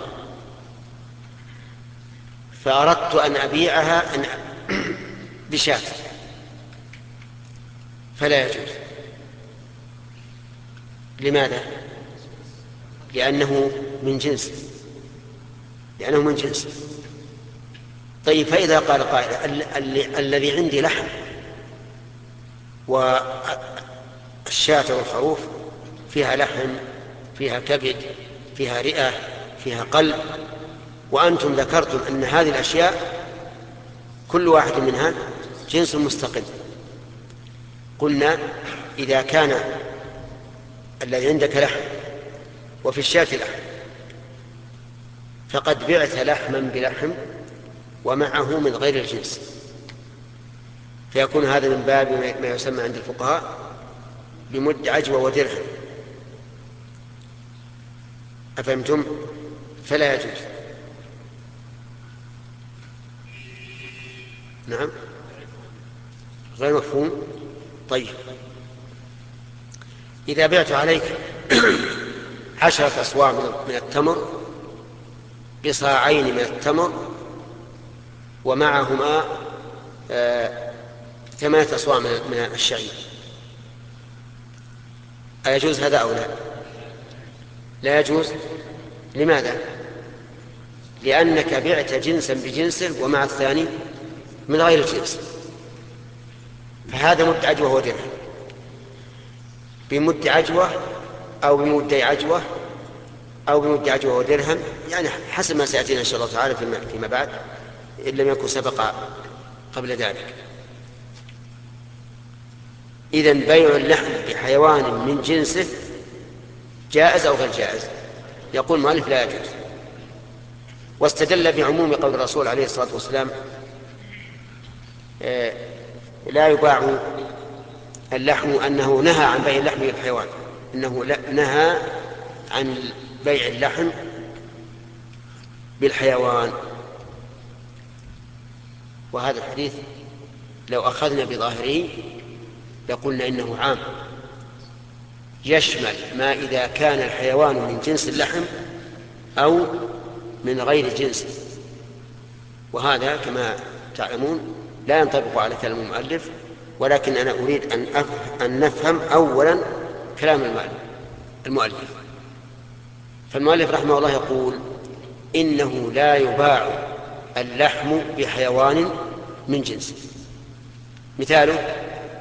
Speaker 1: فأردت أن أبيعها أن بشاة، فلا يجوز. لماذا؟ لأنه من جنس لأنه من جنس طيب، فإذا قال قائل: الذي عندي لحم والشاة والخروف فيها لحم، فيها كبد، فيها رئة، فيها قلب، وأنتم ذكرتم أن هذه الأشياء كل واحد منها جنس مستقل، قلنا: إذا كان الذي عندك لحم وفي الشاة لحم فقد بعت لحما بلحم ومعه من غير الجنس، فيكون هذا من باب ما يسمى عند الفقهاء بمد عجوة ودرهم. أفهمتم؟ فلا يجوز. نعم، غير مفهوم. طيب، إذا بعت عليك عشرة أصواع من التمر بصاعين من التمر ومعهما آه ثمانية أصواع من الشعير، أيجوز هذا أو لا؟ لا يجوز. لماذا؟ لأنك بعت جنسا بجنسه ومع الثاني من غير الجنس، فهذا مد عجوة ودرهم. بمد عجوة أو بمد عجوة أو بمد عجوة ودرهم، يعني حسب ما سيأتينا إن شاء الله تعالى فيما بعد، إن لم يكن سبق قبل ذلك. إذن بيع اللحم بحيوان من جنسه جائز أو غير جائز؟ يقول المؤلف: لا يجوز. واستدل بعموم قول الرسول عليه الصلاة والسلام: لا يباع اللحم، أنه نهى عن بيع اللحم بالحيوان، إنه نهى عن بيع اللحم بالحيوان. وهذا الحديث لو أخذنا بظاهره لقلنا إنه عام، يشمل ما إذا كان الحيوان من جنس اللحم أو من غير جنسه، وهذا كما تعلمون لا ينطبق على كلام المؤلف، ولكن أنا أريد أن, أن نفهم أولا كلام المؤلف. فالمؤلف رحمه الله يقول: إنه لا يباع اللحم بحيوان من جنسه. مثاله: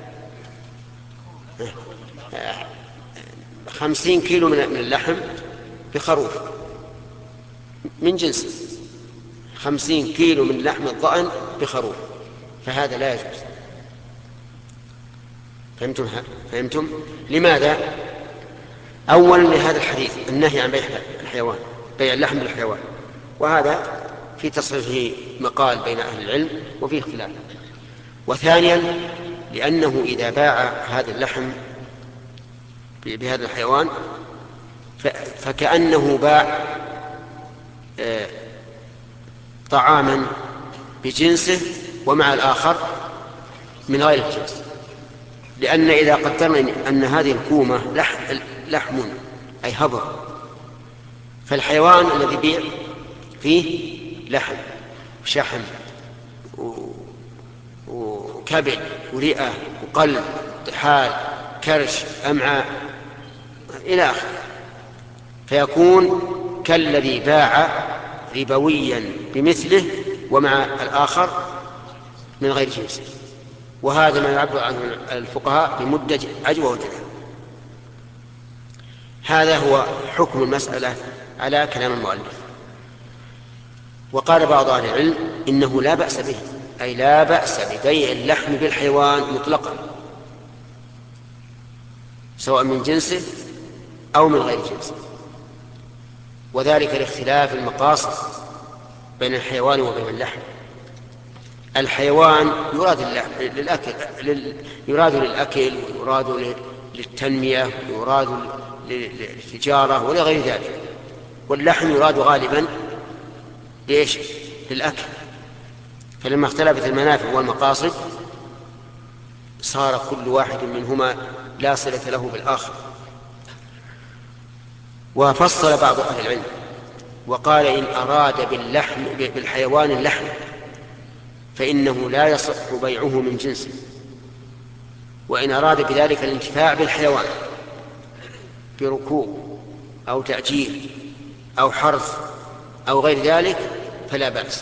Speaker 1: خمسين كيلو من اللحم بخروف من جنسه، خمسين كيلو من لحم الضأن بخروف، فهذا لا يجوز. فهمتم؟ فهمتم؟ لماذا؟ أولا لهذا الحديث النهي عن بيع الحيوان، بيع اللحم بالحيوان، وهذا في تصحيحه مقال بين أهل العلم وفيه اختلاف. وثانيا لأنه إذا باع هذا اللحم بهذا الحيوان فكأنه باع طعاما بجنسه ومع الآخر من غير الجنس، لأن إذا قدرنا أن هذه الكومة لحم, لحم أي هبر، فالحيوان الذي بيع فيه لحم وشحم وكبد ورئة وقلب طحال كرش أمعاء إلى آخره، فيكون كالذي باع ربويا بمثله ومع الآخر من غير جنسه، وهذا ما يعبر عنه الفقهاء بمدة عجوة وجلة. هذا هو حكم المسألة على كلام المؤلف. وقال بعض أهل العلم إنه لا بأس به، أي لا بأس ببيع اللحم بالحيوان مطلقا سواء من جنسه أو من غير جنسه، وذلك لاختلاف المقاصد بين الحيوان وبين اللحم. الحيوان يراد للأكل يراد للأكل ويراد للتنمية ويراد للتجارة ولغير ذلك، واللحم يراد غالبا ليش؟ للأكل. فلما اختلفت المنافع والمقاصد صار كل واحد منهما لا صلة له بالآخر. وفصل بعض أهل العلم وقال إن أراد باللحم بالحيوان اللحم فإنه لا يصح بيعه من جنسه، وإن أراد بذلك الانتفاع بالحيوان بركوب أو تأجير أو حرث أو غير ذلك فلا بأس،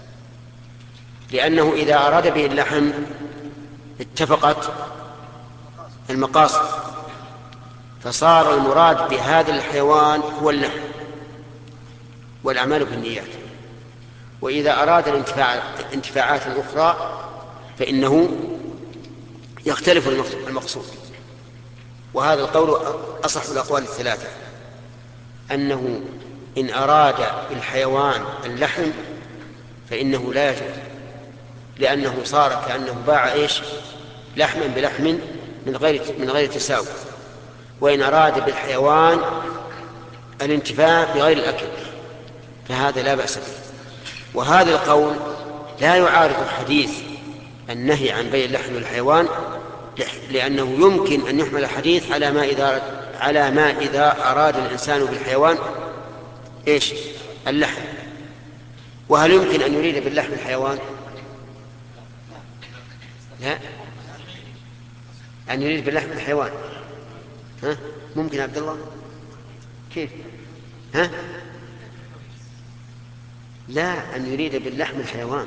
Speaker 1: لأنه إذا أراد به اللحم اتفقت المقاصد، فصار المراد بهذا الحيوان هو اللحم والأعمال بالنيات. وإذا أراد الانتفاعات الأخرى فإنه يختلف المقصود. وهذا القول أصح الأقوال الثلاثة، أنه إن أراد بالحيوان اللحم فإنه لا يجوز، لأنه صار كأنه باع إيش؟ لحما بلحم من غير من غير تساوي. وإن أراد بالحيوان الانتفاع بغير الأكل فهذا لا بأس به. وهذا القول لا يعارض حديث النهي عن بيع اللحم بالحيوان، لأنه يمكن أن يحمل الحديث على ما إذا على ما إذا أراد الإنسان بالحيوان إيش؟ اللحم. وهل يمكن أن يريد باللحم الحيوان؟ لا، أن يريد باللحم الحيوان ها؟ ممكن عبد الله؟ كيف؟ ها؟ لا، أن يريد باللحم الحيوان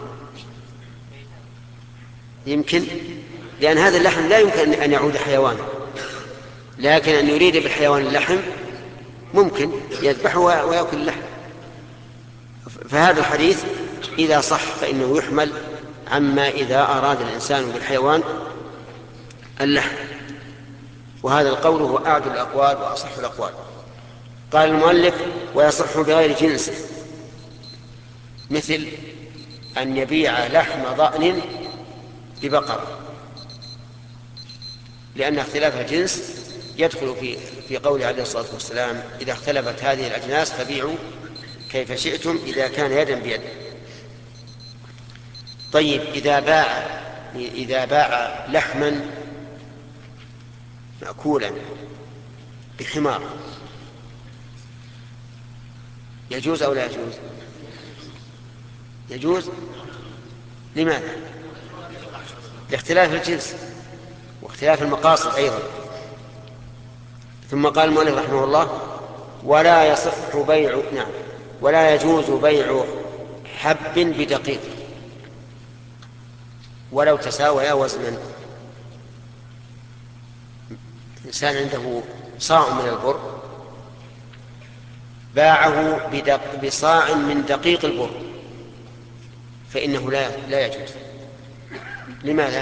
Speaker 1: يمكن، لأن هذا اللحم لا يمكن أن يعود حيوانا، لكن أن يريد بالحيوان اللحم ممكن يذبحه ويأكل اللحم. فهذا الحديث إذا صح فإنه يحمل عما إذا أراد الإنسان بالحيوان اللحم. وهذا القول هو أعدل الأقوال وأصح الأقوال. قال المؤلف ويصح بغير جنسه، مثل أن يبيع لحم ضأن ببقرة، لأن اختلاف الجنس يدخل في في قول عليه الصلاة والسلام إذا اختلفت هذه الأجناس فبيعوا كيف شئتم إذا كان يدا بيد. طيب إذا باع إذا باع لحما مأكولا بحمار يجوز أو لا يجوز؟ يجوز. لماذا؟ لاختلاف الجنس واختلاف المقاصد أيضا. ثم قال المؤلف رحمه الله ولا يصح بيع نعم ولا يجوز بيع حب بدقيق ولو تساويا وزنا. إنسان عنده صاع من البر باعه بدق بصاع من دقيق البر فإنه لا لا يجوز. لماذا؟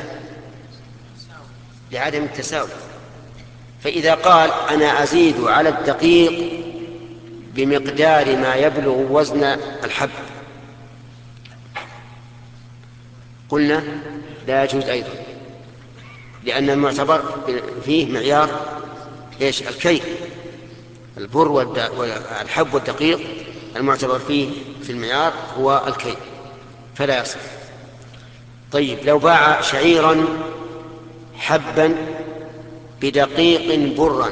Speaker 1: لعدم التساوي. فإذا قال أنا أزيد على الدقيق بمقدار ما يبلغ وزن الحب قلنا لا يجوز أيضا، لأن المعتبر فيه معيار إيش؟ الكيل. البر والحب والدقيق المعتبر فيه في المعيار هو الكيل فلا يصح. طيب لو باع شعيرا حبا بدقيق برا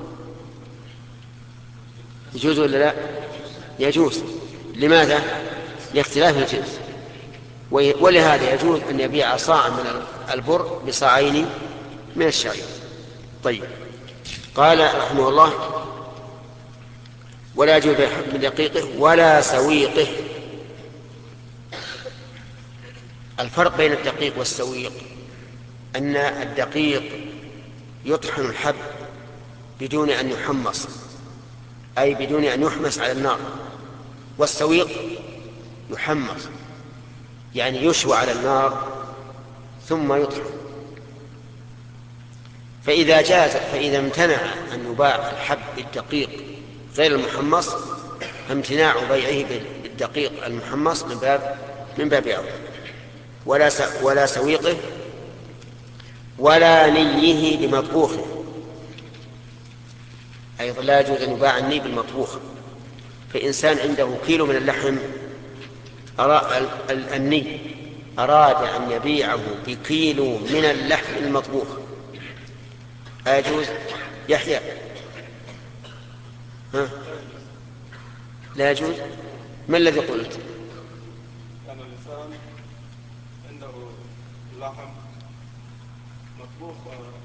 Speaker 1: يجوز ولا لا؟ يجوز. لماذا؟ لاختلاف الجنس. ولهذا يجوز أن يبيع صاعا من البر بصاعين من الشعير. طيب قال رحمه الله ولا يجوز بيع بدقيقه ولا سويقه الفرق بين الدقيق والسويق أن الدقيق يطحن الحب بدون أن يحمص، أي بدون أن يحمس على النار، والسويق يحمص يعني يشوى على النار ثم يطحن. فإذا جاز فإذا امتنع أن يباع الحب بالدقيق غير المحمص فامتناع بيعه بالدقيق المحمص من باب من باب أولى. ولا ولا سويقه ولا نيه بمطبوخه، أيضا لا يجوز أن يباع الني بالمطبوخ. فإنسان عنده كيلو من اللحم الني أراد أن يبيعه بكيلو من اللحم المطبوخ أيجوز يحيى؟ ها؟ لا يجوز. ما الذي قلت؟
Speaker 4: أن الإنسان عنده لحم مطبوخ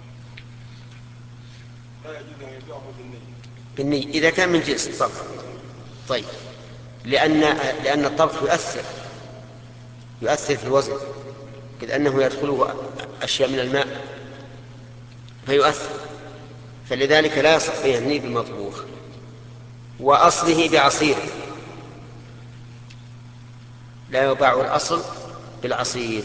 Speaker 4: لا يجوز أن يبيعه بالني.
Speaker 1: بالني إذا كان من جنس الطبخ. طيب، لأن لأن الطبخ يؤثر يؤثر في الوزن، إذ أنه يدخله أشياء من الماء فيؤثر، فلذلك لا يصح بيع الني بالمطبوخ. وأصله بعصيره، لا يباع الأصل بالعصير.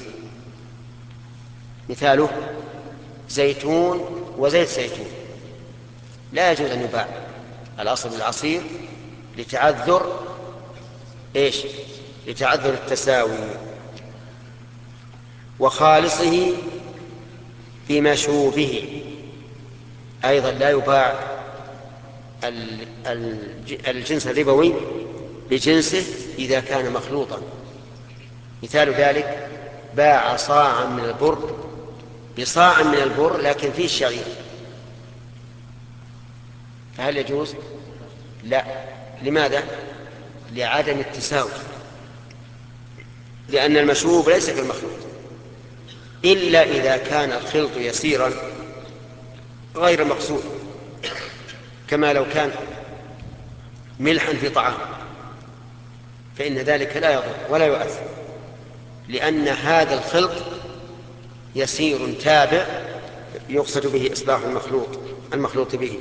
Speaker 1: مثاله زيتون وزيت زيتون، لا يجوز أن يباع الأصل بالعصير لتعذر إيش؟ لتعذر التساوي. وخالصه بمشوبه، أيضا لا يباع الجنس الربوي بجنسه إذا كان مخلوطا. مثال ذلك باع صاعا من البر بصاع من البر لكن فيه الشعير، فهل يجوز؟ لا. لماذا؟ لعدم التساوي، لأن المشوب ليس كالمخلوط، إلا إذا كان الخلط يسيرا غير مقصود، كما لو كان ملحا في طعام فإن ذلك لا يضر ولا يؤثر، لأن هذا الخلط يسير تابع يقصد به إصلاح المخلوط المخلوط به.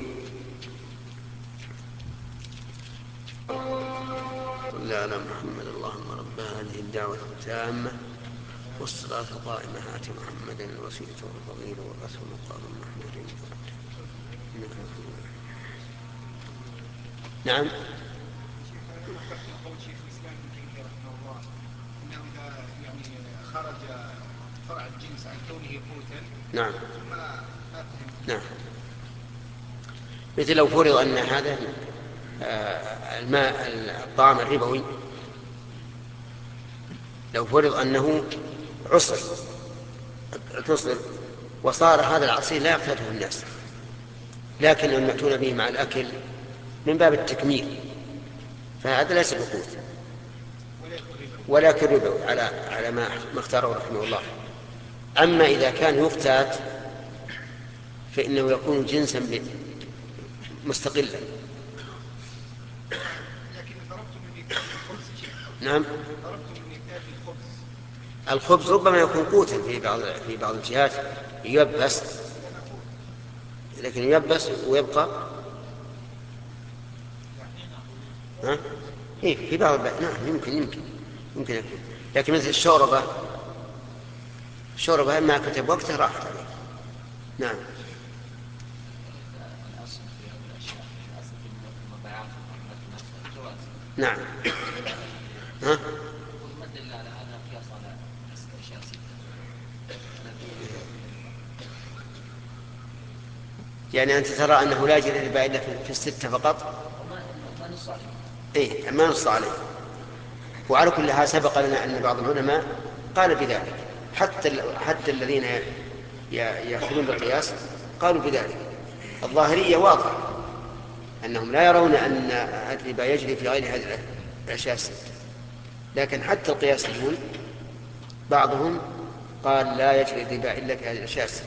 Speaker 1: صل على محمد اللهم رب هذه الدعوة التامة والصلاة القائمة آت محمدا الوسيلة والفضيلة والرسول مقام محمود. نعم.
Speaker 3: قول شيخ الإسلام ابن تيمية رحمه الله أنه إذا يعني خرج فرع الجنس عن كونه قوتا
Speaker 1: نعم
Speaker 3: ثم أفهم.
Speaker 1: نعم. مثل لو فرض أن هذا الماء الطعام الربوي لو فرض أنه عصر تصل وصار هذا العصير لا يقتاته الناس، لكن لم يأتون به مع الأكل من باب التكميل، فهذا ليس بقوت ولكن ربوي على على ما اختاره رحمه الله. أما إذا كان يفتات فإنه يكون جنسا مستقلا.
Speaker 3: لكن ضربت من مثال الخبز شيء.
Speaker 1: نعم.
Speaker 3: ضربت من مثال الخبز.
Speaker 1: الخبز ربما يكون قوتا في بعض في بعض الجهات ييبس، لكن ييبس ويبقى ها؟ إيه في بعض البلاد نعم يمكن يمكن يمكن يكون، لكن مثل الشوربة الشوربة ما كتب وقته راحت عليه. نعم. نعم. ها؟ يعني أنت ترى أنه لا يجري الربا إلا في الستة فقط؟ إيه ما نص عليه. وعلى كل حال سبق لنا أن بعض العلماء قال بذلك، حتى حتى الذين يأخذون بالقياس قالوا بذلك. الظاهرية واضح أنهم لا يرون أن الربا يجري في غير هذه الأشياء الستة، لكن حتى القياسيون بعضهم قال لا يجري الربا إلا في هذه الأشياء الستة.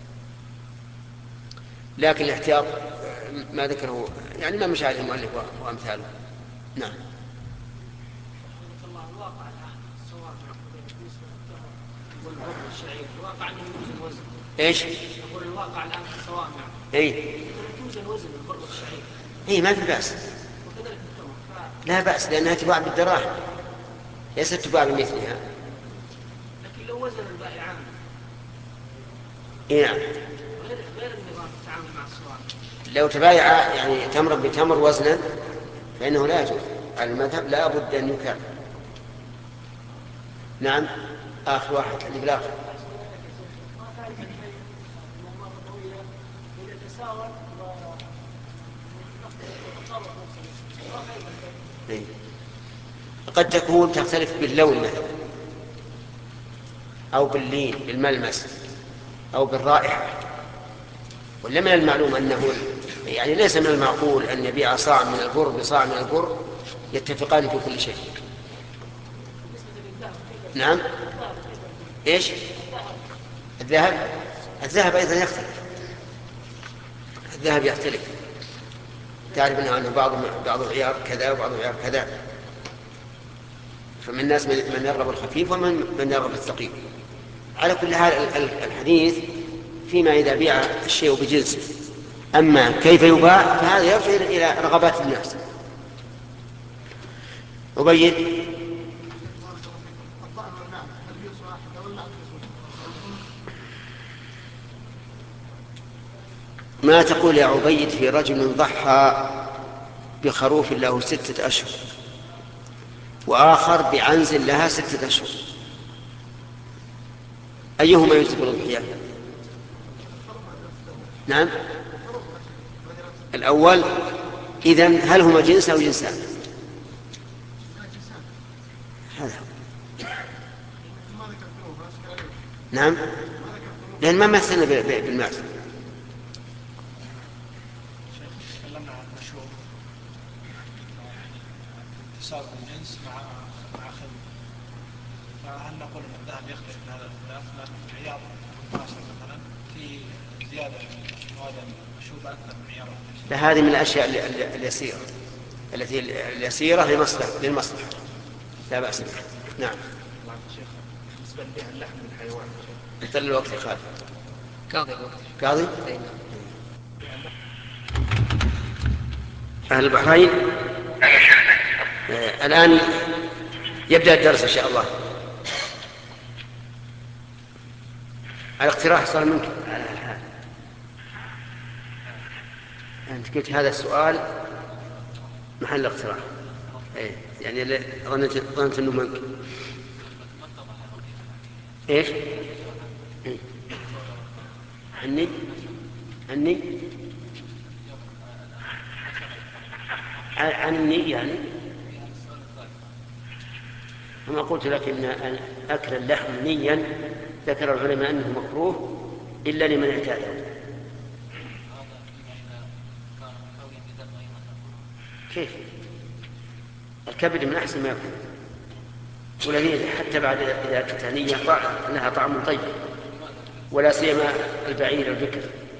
Speaker 1: لكن الاحتياط ما ذكره يعني ما مشاهد المؤلف وأمثاله. نعم.
Speaker 2: والبر والشعير الواقع أنه يوزن وزن.
Speaker 1: إيش؟
Speaker 2: يقول الواقع الآن في الصوامع.
Speaker 1: إيه.
Speaker 2: توزن وزن البر والشعير.
Speaker 1: إيه ما في بأس.
Speaker 2: وكذلك التمر.
Speaker 1: لا بأس لأنها تباع بالدراهم ليست تباع بمثلها.
Speaker 2: لكن لو وزن البائعان.
Speaker 1: إيه نعم.
Speaker 2: غير غير النظام التعامل مع الصوامع.
Speaker 1: لو تبايع يعني تمر بتمر وزنا فإنه لا يجوز على المذهب لا بد أن يكافئ. نعم آخر واحد اللي بالآخر. قد تكون تختلف باللون مثلا أو باللين بالملمس أو بالرائحة. ولا من المعلوم أنه يعني ليس من المعقول أن يبيع صاع من البر بصاع من البر يتفقان في كل شيء. نعم إيش الذهب الذهب أيضا يختلف. الذهب يختلف تعرف أنه بعض بعض العيار كذا وبعض العيار كذا. فمن الناس من يرغب الخفيف ومن من يرغب الثقيل. على كل حال الحديث فيما إذا بيع الشيء بجنسه. أما كيف يباع فهذا يرجع إلى رغبات الناس. أبيد ما تقول يا عبيد في رجل ضحى بخروف له ستة أشهر وآخر بعنز لها ستة أشهر أيهما يجب الأضحية؟ نعم الأول. إذن هل هما جنس أو جنسان؟ هذا نعم لأن ما مثلنا بالمعز.
Speaker 5: تكلمنا عن المشهور اتصال الجنس مع مع خدمة. فهل نقول ان الذهب يختلف من هذا الاختلاف؟ لكن عيار مباشر مثلا في زياده مواد مشهوره اكثر من عيار.
Speaker 1: فهذه من الاشياء اليسيره التي اليسيره للمصلحه للمصلحه لا باس بها. نعم.
Speaker 3: شيخ بالنسبه للحم من الحيوان
Speaker 1: اختل الوقت يا خالد.
Speaker 2: قاضي
Speaker 1: قاضي أهل البحرين. آه الآن يبدأ الدرس إن شاء الله. على اقتراح صار منك على هذا. أنت قلت هذا السؤال محل اقتراح. إيه يعني ظننت ظننت إنه منك. إيش؟ إيه؟ عني عني عني يعني أما قلت لك إن أكل اللحم نيا ذكر العلماء أنه مكروه إلا لمن اعتاده. كيف الكبد من أحسن ما يكون والذي حتى بعد إذا أكلتها نية لها طعم طيب ولا سيما البعير البكر.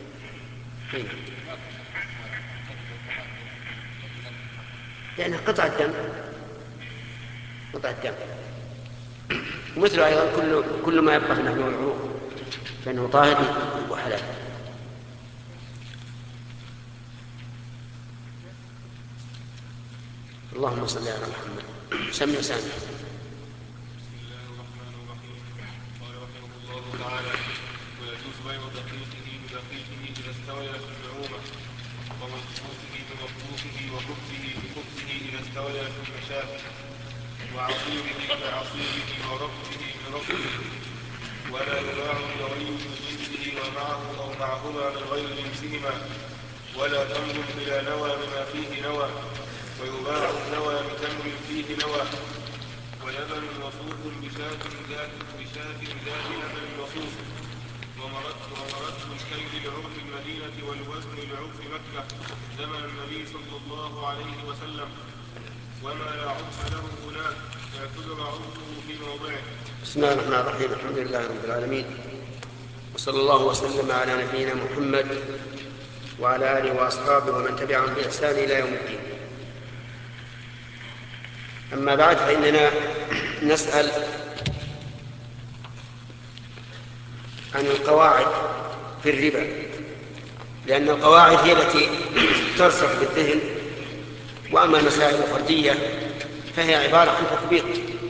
Speaker 1: لأنها قطعة دم قطعة دم. ومثل أيضا كل كل ما يبقى من أهل العروق فإنه طاهر وحلال. اللهم صل على محمد. سمي سامي.
Speaker 4: تعالى ويجوز بيع دقيقه بدقيقه إذا استويت النعومة ومطبوخه بمطبوخه وخبزه بخبزه إذا استويت المشافة وعصيره كعصيره وربطه بربطه ولا يباع الضريب بجنسه ومعه أو معهما من غير جنسهما ولا تمر إلى نوى بما فيه نوى ويباع النوى بتمر فيه نوى ولبن وصوف بشاة ذات بشاة ذات لبن وصوف ومرد ومرد الكيل لعرف المدينة والوزن لعرف مكة زمن النبي صلى الله عليه وسلم وما لا عرف له هناك يعتبر عرفه في موضعه.
Speaker 1: بسم الله الرحمن الرحيم. الحمد لله رب العالمين وصلى الله وسلم على نبينا محمد وعلى آله وأصحابه ومن تبعهم بإحسان إلى يوم الدين. أما بعد فإننا نسأل عن القواعد في الربا، لأن القواعد هي التي ترسخ بالذهن، وأما المسائل الفردية فهي عبارة عن تطبيق.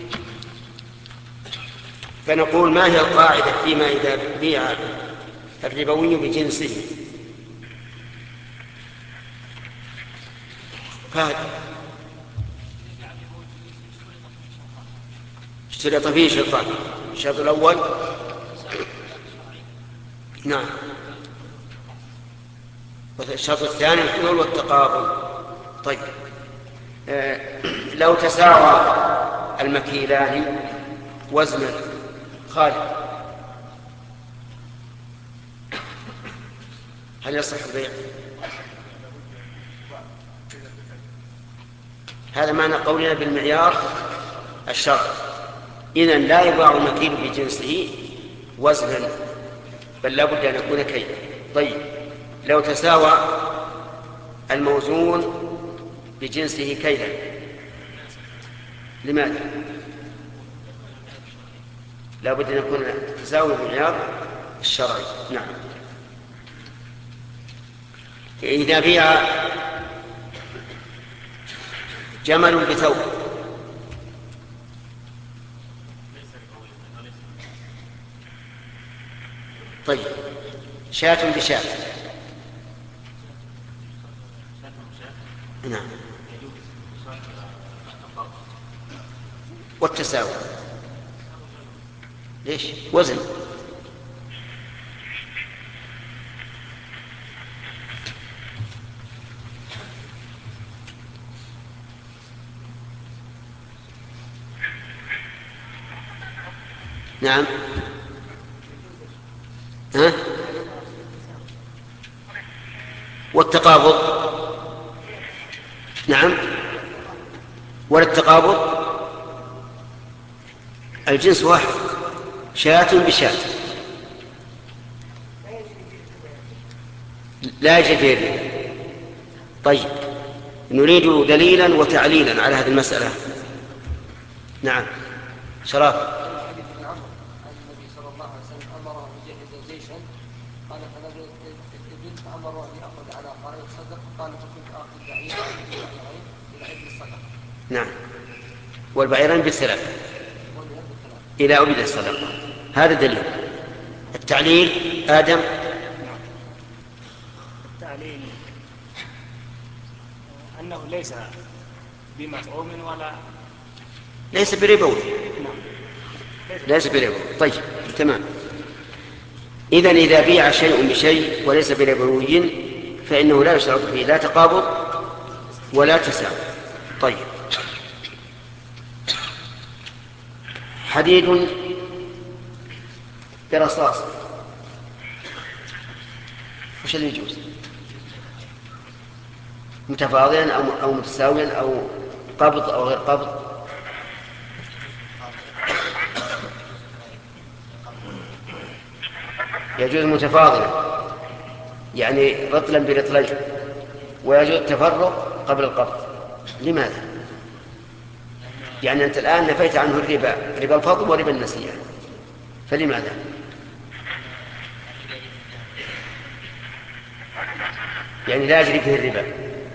Speaker 1: فنقول: ما هي القاعدة فيما إذا بيع الربوي بجنسه؟ فهد اشترط فيه شرطان: الشرط الأول نعم، والشرط الثاني الحلول والتقابل. طيب، آه لو تساوى المكيلان وزنا، خالد، هل يصح البيع؟ هذا معنى قولنا بالمعيار الشرعي. إذن لا يباع المكيل بجنسه وزنا، بل لا بد أن يكون كيلا. طيب، لو تساوى الموزون بجنسه كيلا، لماذا؟ لا بد أن يكون تساوي بالمعيار الشرعي. نعم. إذا بيع جمل بثوب، طيب، شاة بشاة، نعم، والتساوي ليش؟ وزن. نعم. ها؟ والتقابض، نعم، ولا التقابض؟ الجنس واحد، شاة بشاة، لا يجري فيه الربا. طيب، نريد دليلا وتعليلا على هذه المسألة. نعم، شراب. نعم، والبعيرين بالثلاث إلى أبد الصدقة. هذا دليل. التعليل آدم.
Speaker 6: التعليل أنه ليس بمطعوم ولا
Speaker 1: ليس بربوي. ليس بربوي. طيب، تمام. إذن إذا بيع شيء بشيء وليس بربوي فإنه لا يشترط فيه لا تقابض ولا تساوي. طيب، حديد برصاص، وش اللي يجوز؟ متفاضلا أو متساويا أو قبض أو غير قبض؟ يجوز متفاضلا، يعني رطلا برطلين، ويجوز التفرق قبل القبض. لماذا؟ يعني أنت الآن نفيت عنه الربا، ربا الفضل وربا النسيئة، فلماذا؟ يعني لا يجري فيه الربا.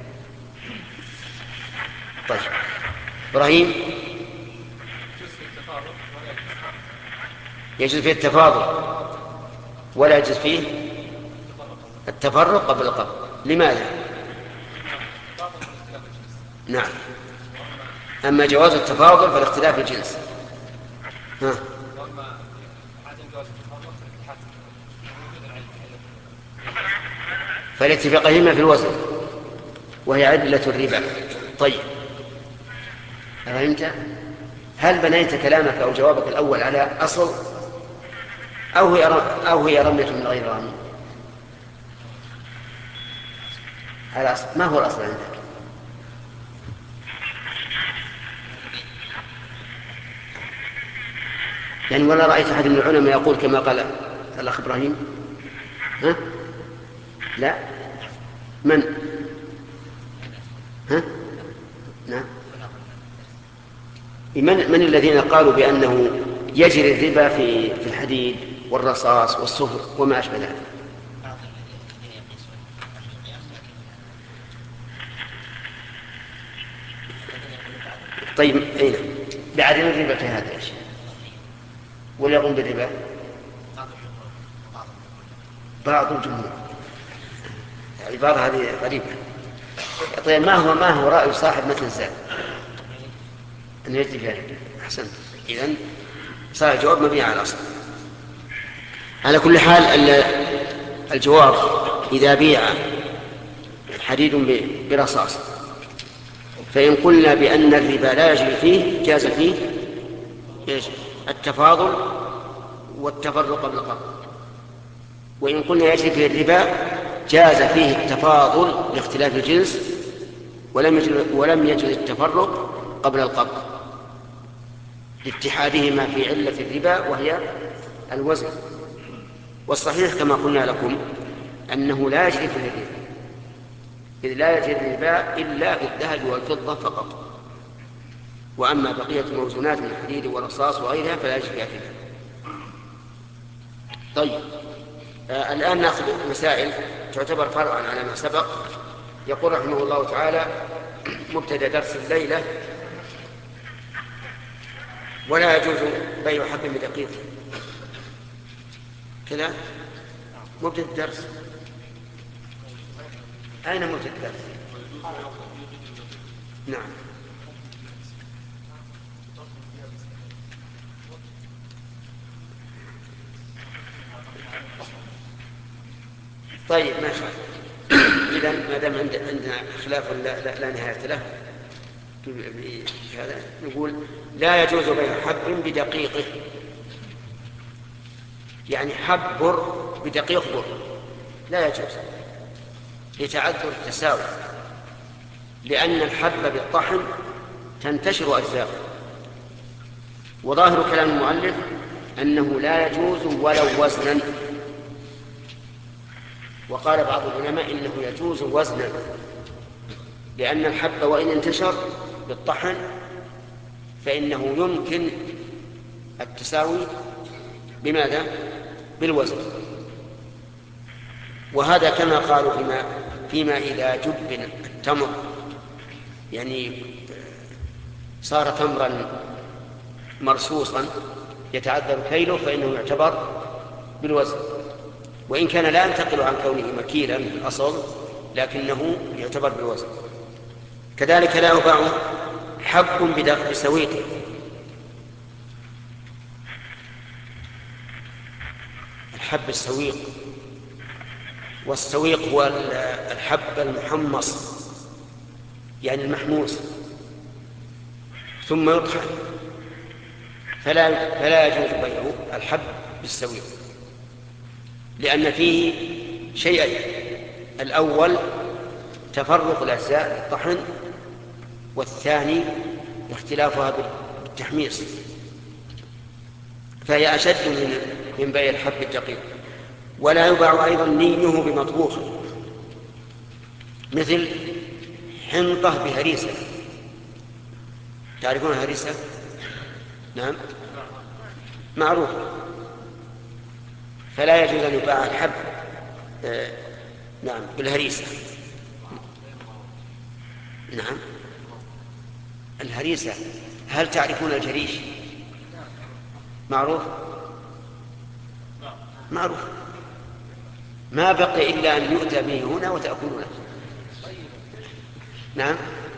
Speaker 1: طيب، إبراهيم، يجوز فيه التفاضل ولا يجوز فيه التفرق قبل القبض. لماذا؟ نعم. أما جواز التفاضل فالاختلاف الجنس. ها. فالاتفاقهما في الوزن وهي علة الربا. طيب، فهمت؟ هل بنيت كلامك أو جوابك الأول على أصل أو هي أو هي رمية من غير رامي؟ على أصل. ما هو الأصل عندك؟ يعني ولا رأيت أحد من العلماء يقول كما قال الأخ إبراهيم؟ ها؟ لا. من؟ ها؟ نعم. من من الذين قالوا بأنه يجري الربا في في الحديد؟ والرصاص والصفر وما أشبه ذلك. طيب أين بعدم الربا في هذا الشيء ولا يقوم بالربا؟ بعض الجمهور. العبارة هذه غريبة. طيب ما هو ما هو رأي صاحب مثل الزاد أن يجري فيها الربا؟ أحسنت. إذن صار الجواب مبني على الأصل. على كل حال الجواب إذا بيع حديد برصاص فإن قلنا بأن الربا لا يجري فيه جاز فيه التفاضل والتفرق قبل القبض، وإن قلنا يجري فيه الربا جاز فيه التفاضل لاختلاف الجنس ولم يجري ولم يجري التفرق قبل القبض لاتحادهما في علة الربا وهي الوزن. والصحيح كما قلنا لكم أنه لا يجري فيه الربا، إذ لا يجري الربا إلا في الذهب والفضة فقط، وأما بقية الموزونات من الحديد والرصاص وغيرها فلا يجري فيها الربا. طيب آه الآن نأخذ مسائل تعتبر فرعا على ما سبق. يقول رحمه الله تعالى مبتدأ درس الليلة: ولا يجوز بيع حب بدقيق. كذا مبتدأ الدرس. أين مبتدأ الدرس؟ نعم. طيب ما شاء الله. إذن ما دام عندنا خلاف لا, لا, لا نهاية له هذا نقول لا يجوز بيع حب بدقيقه، يعني حب بر بدقيق بر لا يجوز لتعذر التساوي، لأن الحب بالطحن تنتشر أجزاؤه. وظاهر كلام المؤلف أنه لا يجوز ولو وزنا، وقال بعض العلماء إنه يجوز وزنا، لأن الحب وإن انتشر بالطحن فإنه يمكن التساوي بماذا؟ بالوزن. وهذا كما قالوا فيما, فيما إذا جب التمر يعني صار تمرا مرصوصا يتعذر كيله فإنه يعتبر بالوزن، وإن كان لا ينتقل عن كونه مكيلا من الأصل لكنه يعتبر بالوزن. كذلك لا يباع حب بسويقه، الحب السويق، والسويق هو الحب المحمص يعني المحموس ثم يطحن، فلا, فلا يجوز بيعه الحب بالسويق، لأن فيه شيئين: الأول تفرق الأجزاء بالطحن، والثاني اختلافها بالتحميص، فهي أشد من من بيع الحب الدقيق. ولا يباع أيضا نيه بمطبوخ، مثل حنطة بهريسة. تعرفون الهريسة؟ نعم معروف. فلا يجوز أن يباع الحب آه نعم بالهريسة. نعم الهريسة. هل تعرفون الجريش؟ معروف معروف ما بقي إلا أن يؤتى به هنا وتأكلونه. نعم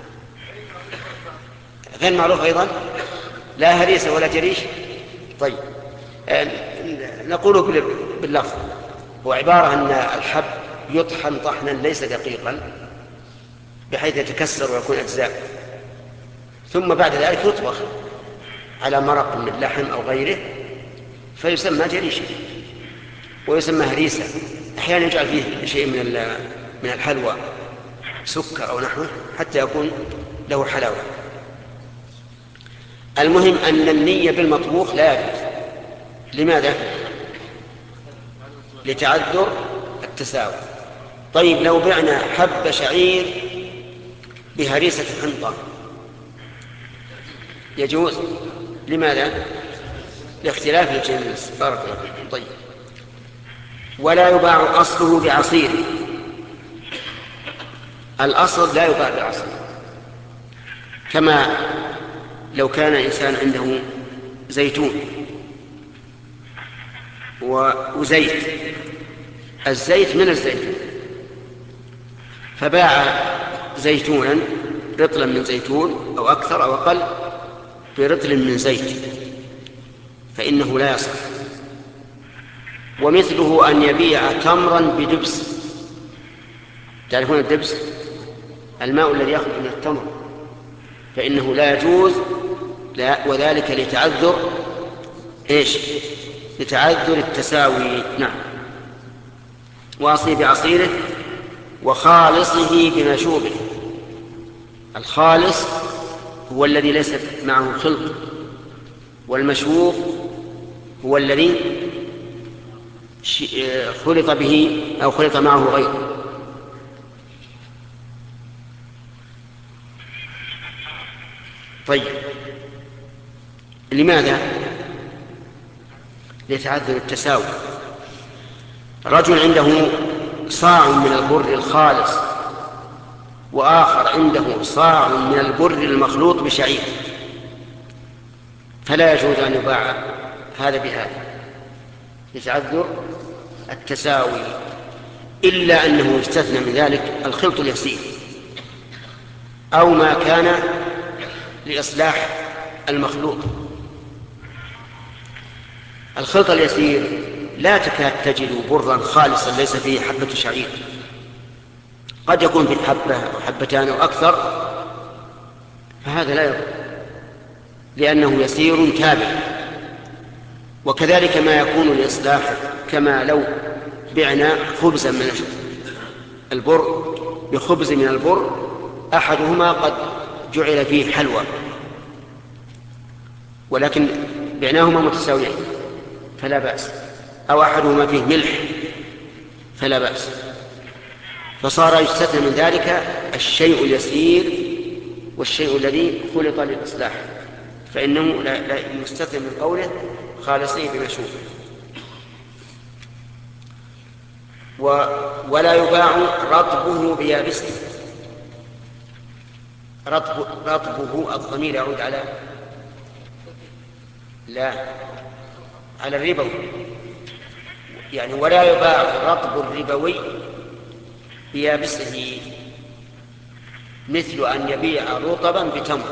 Speaker 1: غير معروف أيضا، لا هريسة ولا جريش. طيب آه نقول باللفظ، هو عبارة أن الحب يطحن طحنا ليس دقيقا بحيث يتكسر ويكون أجزاء، ثم بعد ذلك يطبخ على مرق من لحم أو غيره فيسمى جريشا، ويسمى هريسة. أحيانا يجعل فيه شيء من من الحلوى سكر أو نحوه حتى يكون له حلاوة. المهم أن النية بالمطبوخ لا يجوز. لماذا؟ لتعذر التساوي. طيب لو بعنا حب شعير بهريسة حنطة يجوز. لماذا؟ لاختلاف الجنس. بارك الله فيكم. طيب ولا يباع أصله بعصيره. الأصل لا يباع بعصيره، كما لو كان إنسان عنده زيتون وزيت، الزيت من الزيتون، فباع زيتونا رطلا من زيتون أو أكثر أو أقل برطل من زيت، فإنه لا يصح. ومثله أن يبيع تمرا بدبس. تعرفون الدبس؟ الماء الذي يخرج من التمر، فإنه لا يجوز، لا، وذلك لتعذر إيش؟ لتعذر التساوي. نعم. وأصله بعصيره وخالصه بمشوبه. الخالص هو الذي ليس معه خلط، والمشوب هو الذي خلط به أو خلط معه غيره. طيب، لماذا؟ لتعذر التساوي. رجل عنده صاع من البر الخالص، وآخر عنده صاع من البر المخلوط بشعير، فلا يجوز أن يباع هذا بهذا لتعذر التساوي، إلا أنه يستثنى من ذلك الخلط اليسير أو ما كان لإصلاح المخلوط. الخلط اليسير لا تكاد تجد برا خالصا ليس فيه حبة شعير، قد يكون في حبة أو حبتان أو أكثر، فهذا لا يضر لأنه يسير تابع. وكذلك ما يكون لإصلاح، كما لو بعنا خبزا من البر بخبز من البر أحدهما قد جعل فيه حلوى ولكن بعناهما متساويين فلا بأس، أو أحدهما فيه ملح فلا بأس، فصار يستثنى من ذلك الشيء اليسير والشيء الذي خلط للإصلاح، فإنه لا, لا يستثنى من قوله خالصيه بمشوب. و ولا يباع رطبه بيابسه. رطب رطبه الضمير يعود على لا على الربوي، يعني ولا يباع رطب الربوي بيابسه، مثل أن يبيع رطبا بتمر.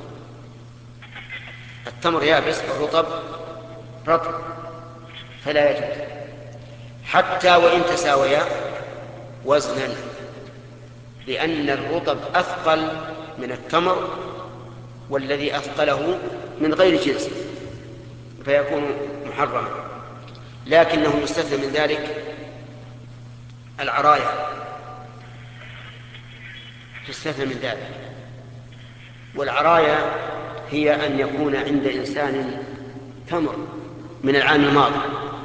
Speaker 1: التمر يابس والرطب رطب، فلا يجوز حتى وإن تساويا وزنا، لأن الرطب أثقل من التمر، والذي أثقله من غير جنس فيكون محرما. لكنه يستثنى من ذلك العرايا، تستثنى من ذلك. والعرايا هي أن يكون عند إنسان تمر من العام الماضي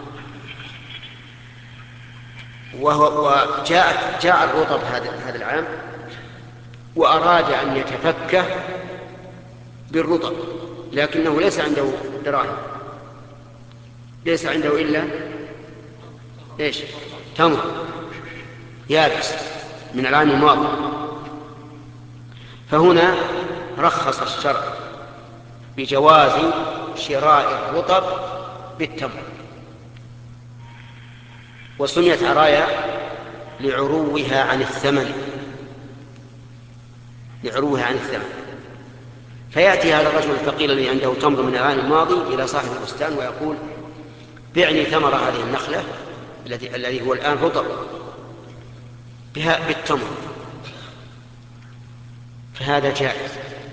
Speaker 1: وجاء جاء الرطب هذا هذا العام وأراد أن يتفكه بالرطب، لكنه ليس عنده دراهم، ليس عنده إلا إيش؟ تمر يابس من العام الماضي. فهنا رخص الشرع بجواز شراء الرطب بالتمر، وسميت عرايا لعروها عن الثمن، لعروها عن الثمن. فيأتي هذا الرجل الفقير الذي عنده تمر من العام الماضي إلى صاحب البستان ويقول: بعني ثمر هذه النخلة الذي الذي هو الآن رطب بها بالتمر، فهذا جائز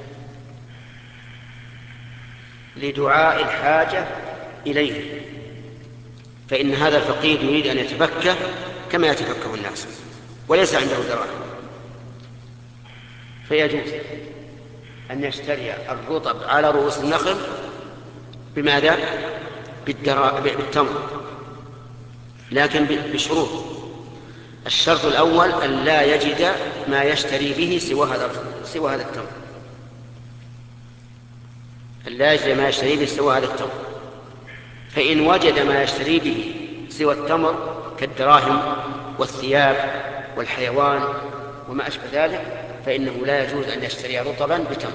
Speaker 1: لدعاء الحاجة إليه، فإن هذا الفقير يريد أن يتفكه كما يتفكه الناس وليس عنده دراهم، فيجوز أن يشتري الرطب على رؤوس النخل بماذا؟ بالتمر، لكن بشروط. الشرط الأول أن لا يجد ما يشتري به سوى هذا سوى هذا التمر، أن لا يجد ما يشتري به سوى هذا التمر. فإن وجد ما يشتري به سوى التمر كالدراهم والثياب والحيوان وما أشبه ذلك فإنه لا يجوز أن يشتري رطبا بتمر.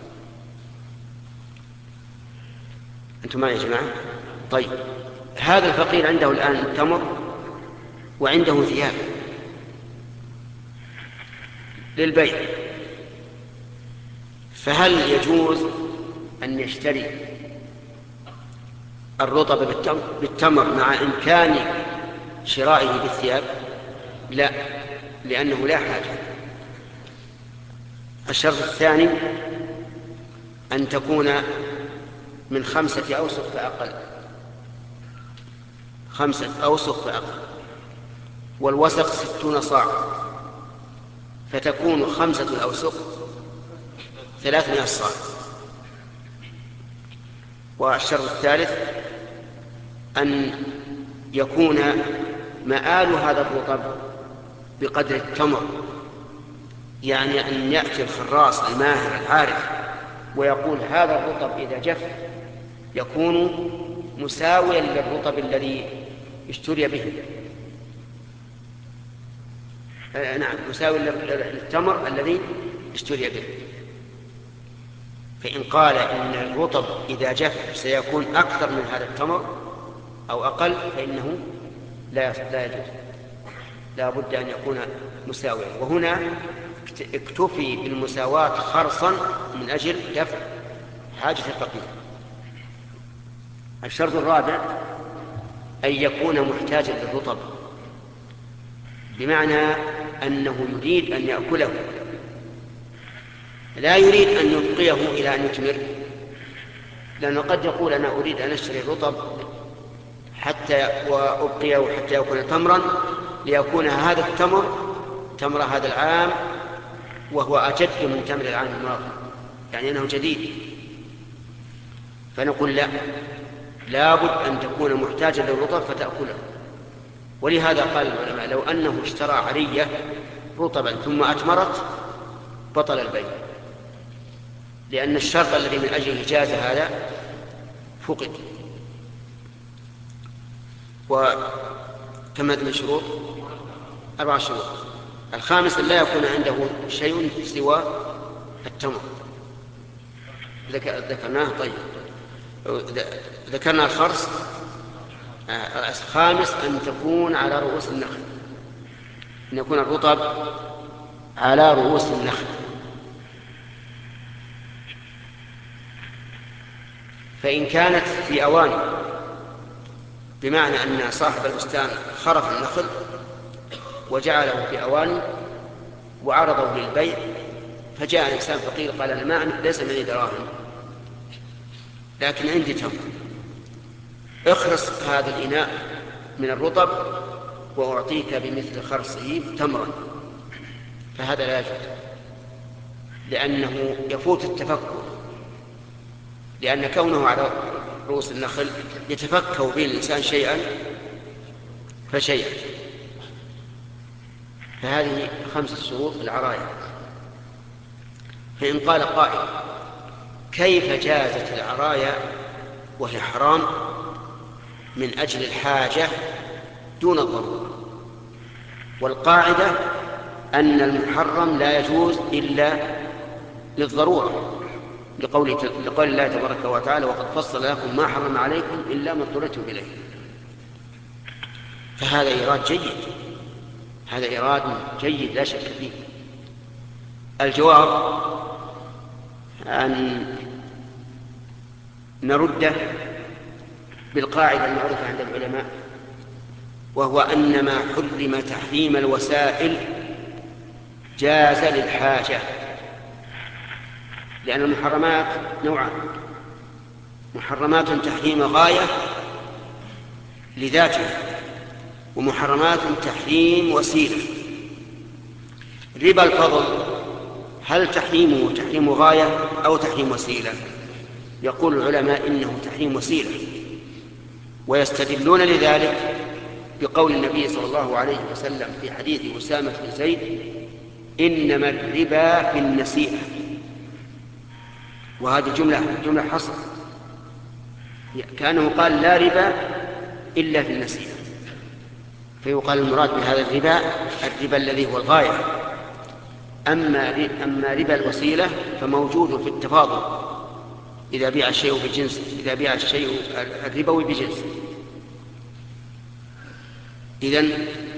Speaker 1: أنتم معي يا جماعة؟ طيب، هذا الفقير عنده الآن تمر وعنده ثياب للبيع، فهل يجوز أن يشتري الرطب بالتمر مع إمكان شرائه بالثياب؟ لا، لأنه لا حاجة. الشرط الثاني أن تكون من خمسة أوسق فأقل، خمسة أوسق فأقل، والوسق ستون صاع، فتكون خمسة الأوسق ثلاثمائة صاع. والشرط الثالث أن يكون مآل هذا الرطب بقدر التمر، يعني أن يأتي الخراص الماهر العارف ويقول هذا الرطب إذا جف يكون مساويا للرطب الذي اشتري به، آه نعم مساوي للتمر الذي اشتري به. فإن قال إن الرطب إذا جف سيكون أكثر من هذا التمر أو أقل فإنه لا لا يجوز، لا بد أن يكون مساويا. وهنا اكتفي بالمساواة خرصا من أجل دفع حاجة الفقير. الشرط الرابع أن يكون محتاجا للرطب، بمعنى أنه يريد أن يأكله، لا يريد أن يبقيه إلى أن يثمر، لأنه قد يقول أنا أريد أن أشتري الرطب حتى وأبقيه حتى يكون تمرا، ليكون هذا التمر تمر هذا العام وهو أجد من تمر العام الماضي، يعني أنه جديد. فنقول لا، لابد أن تكون محتاجا للرطب فتأكله. ولهذا قال العلماء لو أنه اشترى عرية رطبا ثم أتمرت بطل البيع، لأن الشرط الذي من أجله جاز هذا فقد. وكم من شروط؟ أربع شروط. الخامس أن لا يكون عنده شيء سوى التمر، ذكرناه. طيب، ذكرنا الخرص. الخامس أن تكون على رؤوس النخل، أن يكون الرطب على رؤوس النخل. فإن كانت في أواني، بمعنى أن صاحب البستان خرف النخل وجعله في أواني وعرضه للبيع، فجاء إنسان فقير قال أنا ما ليس معي دراهم لكن عندي تمر، اخرس هذا الإناء من الرطب وأعطيك بمثل خرصه تمرا، فهذا لا يجوز، لأنه يفوت التفكر، لأن كونه على رؤوس النخل يتفكر به الإنسان شيئا فشيئا. فهذه خمسة شروط العراية. فإن قال قائل كيف جازت العراية وهي حرام من أجل الحاجة دون الضرورة؟ والقاعدة أن المحرم لا يجوز إلا للضرورة، لقول لقول الله تبارك وتعالى وقد فصل لكم ما حرم عليكم إلا ما اضطررتم إليه. فهذا إيراد جيد، هذا إيراد جيد لا شك فيه. الجواب أن نرده بالقاعدة المعروفة عند العلماء، وهو أن ما حرم تحريم الوسائل جاز للحاجة، لأن المحرمات نوعان: محرمات تحريم غاية لذاتها، ومحرمات تحريم وسيلة. ربا الفضل هل تحريمه تحريم غاية أو تحريم وسيلة؟ يقول العلماء إنه تحريم وسيلة، ويستدلون لذلك بقول النبي صلى الله عليه وسلم في حديث أسامة بن زيد: إنما الربا بالنسيئة. وهذه جملة جملة حصر، كأنه قال لا ربا إلا في النسيئة. فيقال المراد بهذا الربا الربا الذي هو الغاية. أما أما ربا الوسيلة فموجود في التفاضل، إذا بيع الشيء بجنس، إذا بيع الشيء الربوي بجنس. إذن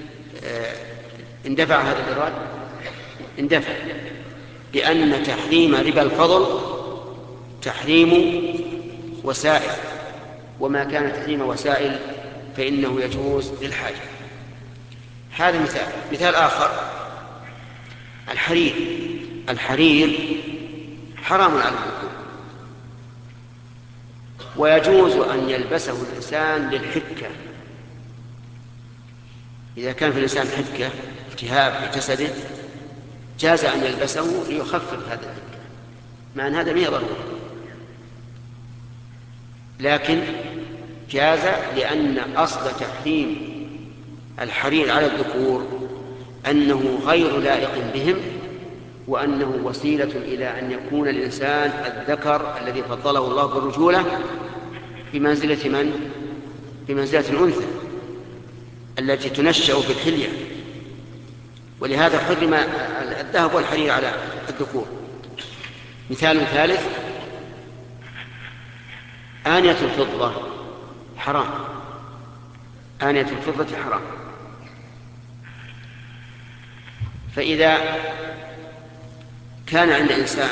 Speaker 1: اندفع هذا الإراد، اندفع بأن تحريم ربا الفضل تحريم وسائل، وما كان تحريم وسائل فإنه يجوز للحاجة. هذا مثال. مثال آخر الحرير. الحرير حرام على الذكور، ويجوز أن يلبسه الإنسان للحكة. إذا كان في الإنسان حكة التهاب في جسده جاز أن يلبسه ليخفف هذا الحكة، مع أن هذا ما ضروري، لكن جاز لأن أصل تحريم الحرير على الذكور أنه غير لائق بهم، وأنه وسيلة إلى أن يكون الإنسان الذكر الذي فضله الله بالرجولة بمنزلة من؟ بمنزلة الأنثى التي تنشأ في الحلية. ولهذا حرم الذهب والحرير على الذكور. مثال ثالث آنية الفضة حرام، آنية الفضة حرام. فإذا كان عند إنسان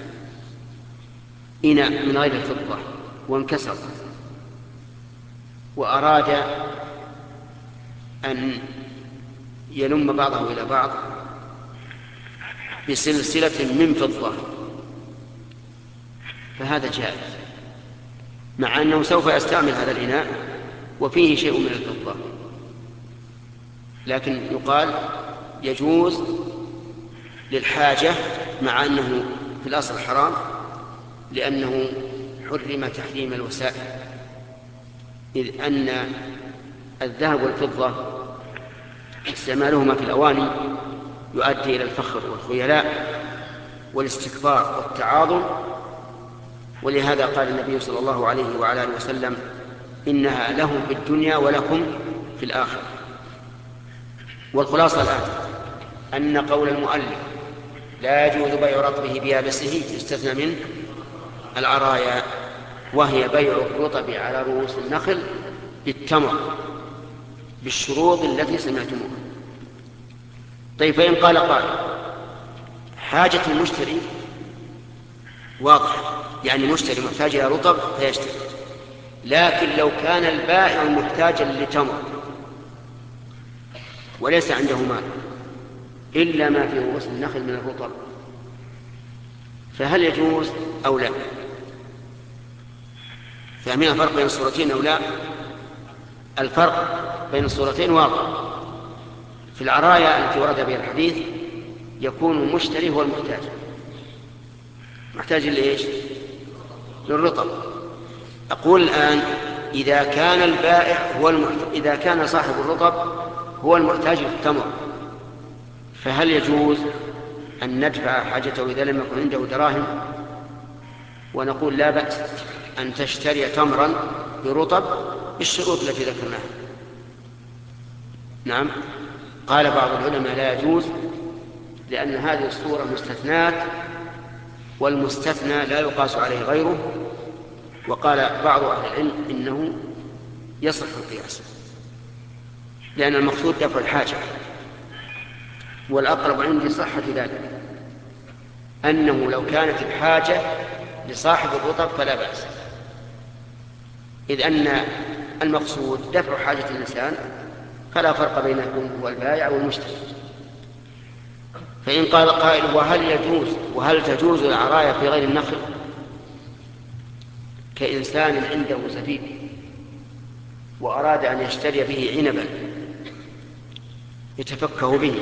Speaker 1: إناء من غير الفضة وانكسر وأراد أن يلم بعضه إلى بعض بسلسلة من فضة فهذا جائز، مع أنه سوف يستعمل هذا الإناء وفيه شيء من الفضة، لكن يقال يجوز للحاجة مع أنه في الأصل حرام، لأنه حرم تحريم الوسائل، إذ أن الذهب والفضة استعمالهما في الأواني يؤدي إلى الفخر والخيلاء والاستكبار والتعاظم. ولهذا قال النبي صلى الله عليه وعلى آله وسلم إنها لهم في الدنيا ولكم في الآخرة. والخلاصة الآن أن قول المؤلف لا يجوز بيع رطبه بيابسه يستثنى منه العرايا، وهي بيع الرطب على رؤوس النخل بالتمر بالشروط التي سمعتموها. طيب فإن قال قال حاجة المشتري واضحة، يعني مشتري محتاج إلى رطب فيشتري، لكن لو كان البائع محتاجا لتمر وليس عنده مال إلا ما في رؤوس النخل من الرطب فهل يجوز أو لا؟ فاهمين الفرق بين الصورتين أو لا؟ الفرق بين الصورتين واضح. في العرايا التي ورد بها الحديث يكون المشتري هو المحتاج، محتاج لإيش؟ للرطب. أقول الآن إذا كان البائع هو المحتاج، إذا كان صاحب الرطب هو المحتاج للتمر فهل يجوز أن ندفع حاجته إذا لم يكن عنده دراهم ونقول لا بأس أن تشتري تمرا برطب بالشروط التي ذكرناها؟ نعم، قال بعض العلماء لا يجوز لأن هذه الصورة مستثنات، والمستثنى لا يقاس عليه غيره. وقال بعض أهل العلم إنه يصح القياس لأن المقصود دفع الحاجة، والأقرب عندي صحة ذلك أنه لو كانت الحاجة لصاحب الرطب فلا بأس، إذ أن المقصود دفع حاجة الإنسان فلا فرق بينكم والبائع والمشتري. فإن قال قائل وهل يجوز وهل تجوز العرايا في غير النخل؟ كإنسان عنده زبيب وأراد أن يشتري به عنبا يتفكه به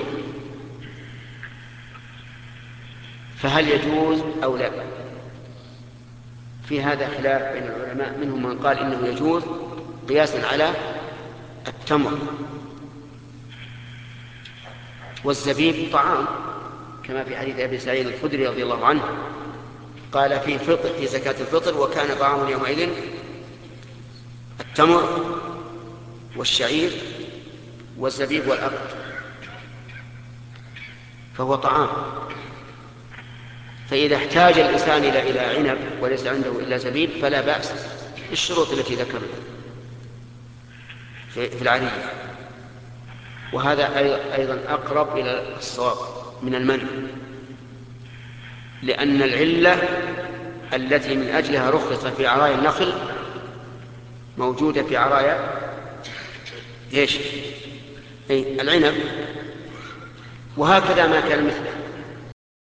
Speaker 1: فهل يجوز أو لا؟ في هذا خلاف بين العلماء، منهم من قال إنه يجوز قياسا على التمر، والزبيب طعام كما في حديث أبي سعيد الخدري رضي الله عنه قال في فطر في زكاة الفطر وكان طعام يومئذ التمر والشعير والزبيب والأقط، فهو طعام. فإذا احتاج الإنسان إلى عنب وليس عنده إلا زبيب فلا بأس بالشروط التي ذكرنا في العرية. وهذا أيضا أقرب إلى الصواب من المنع، لأن العلة التي من أجلها رخص في عرايا النخل موجودة في عرايا إيش؟ أي العنب، وهكذا ما كان مثله.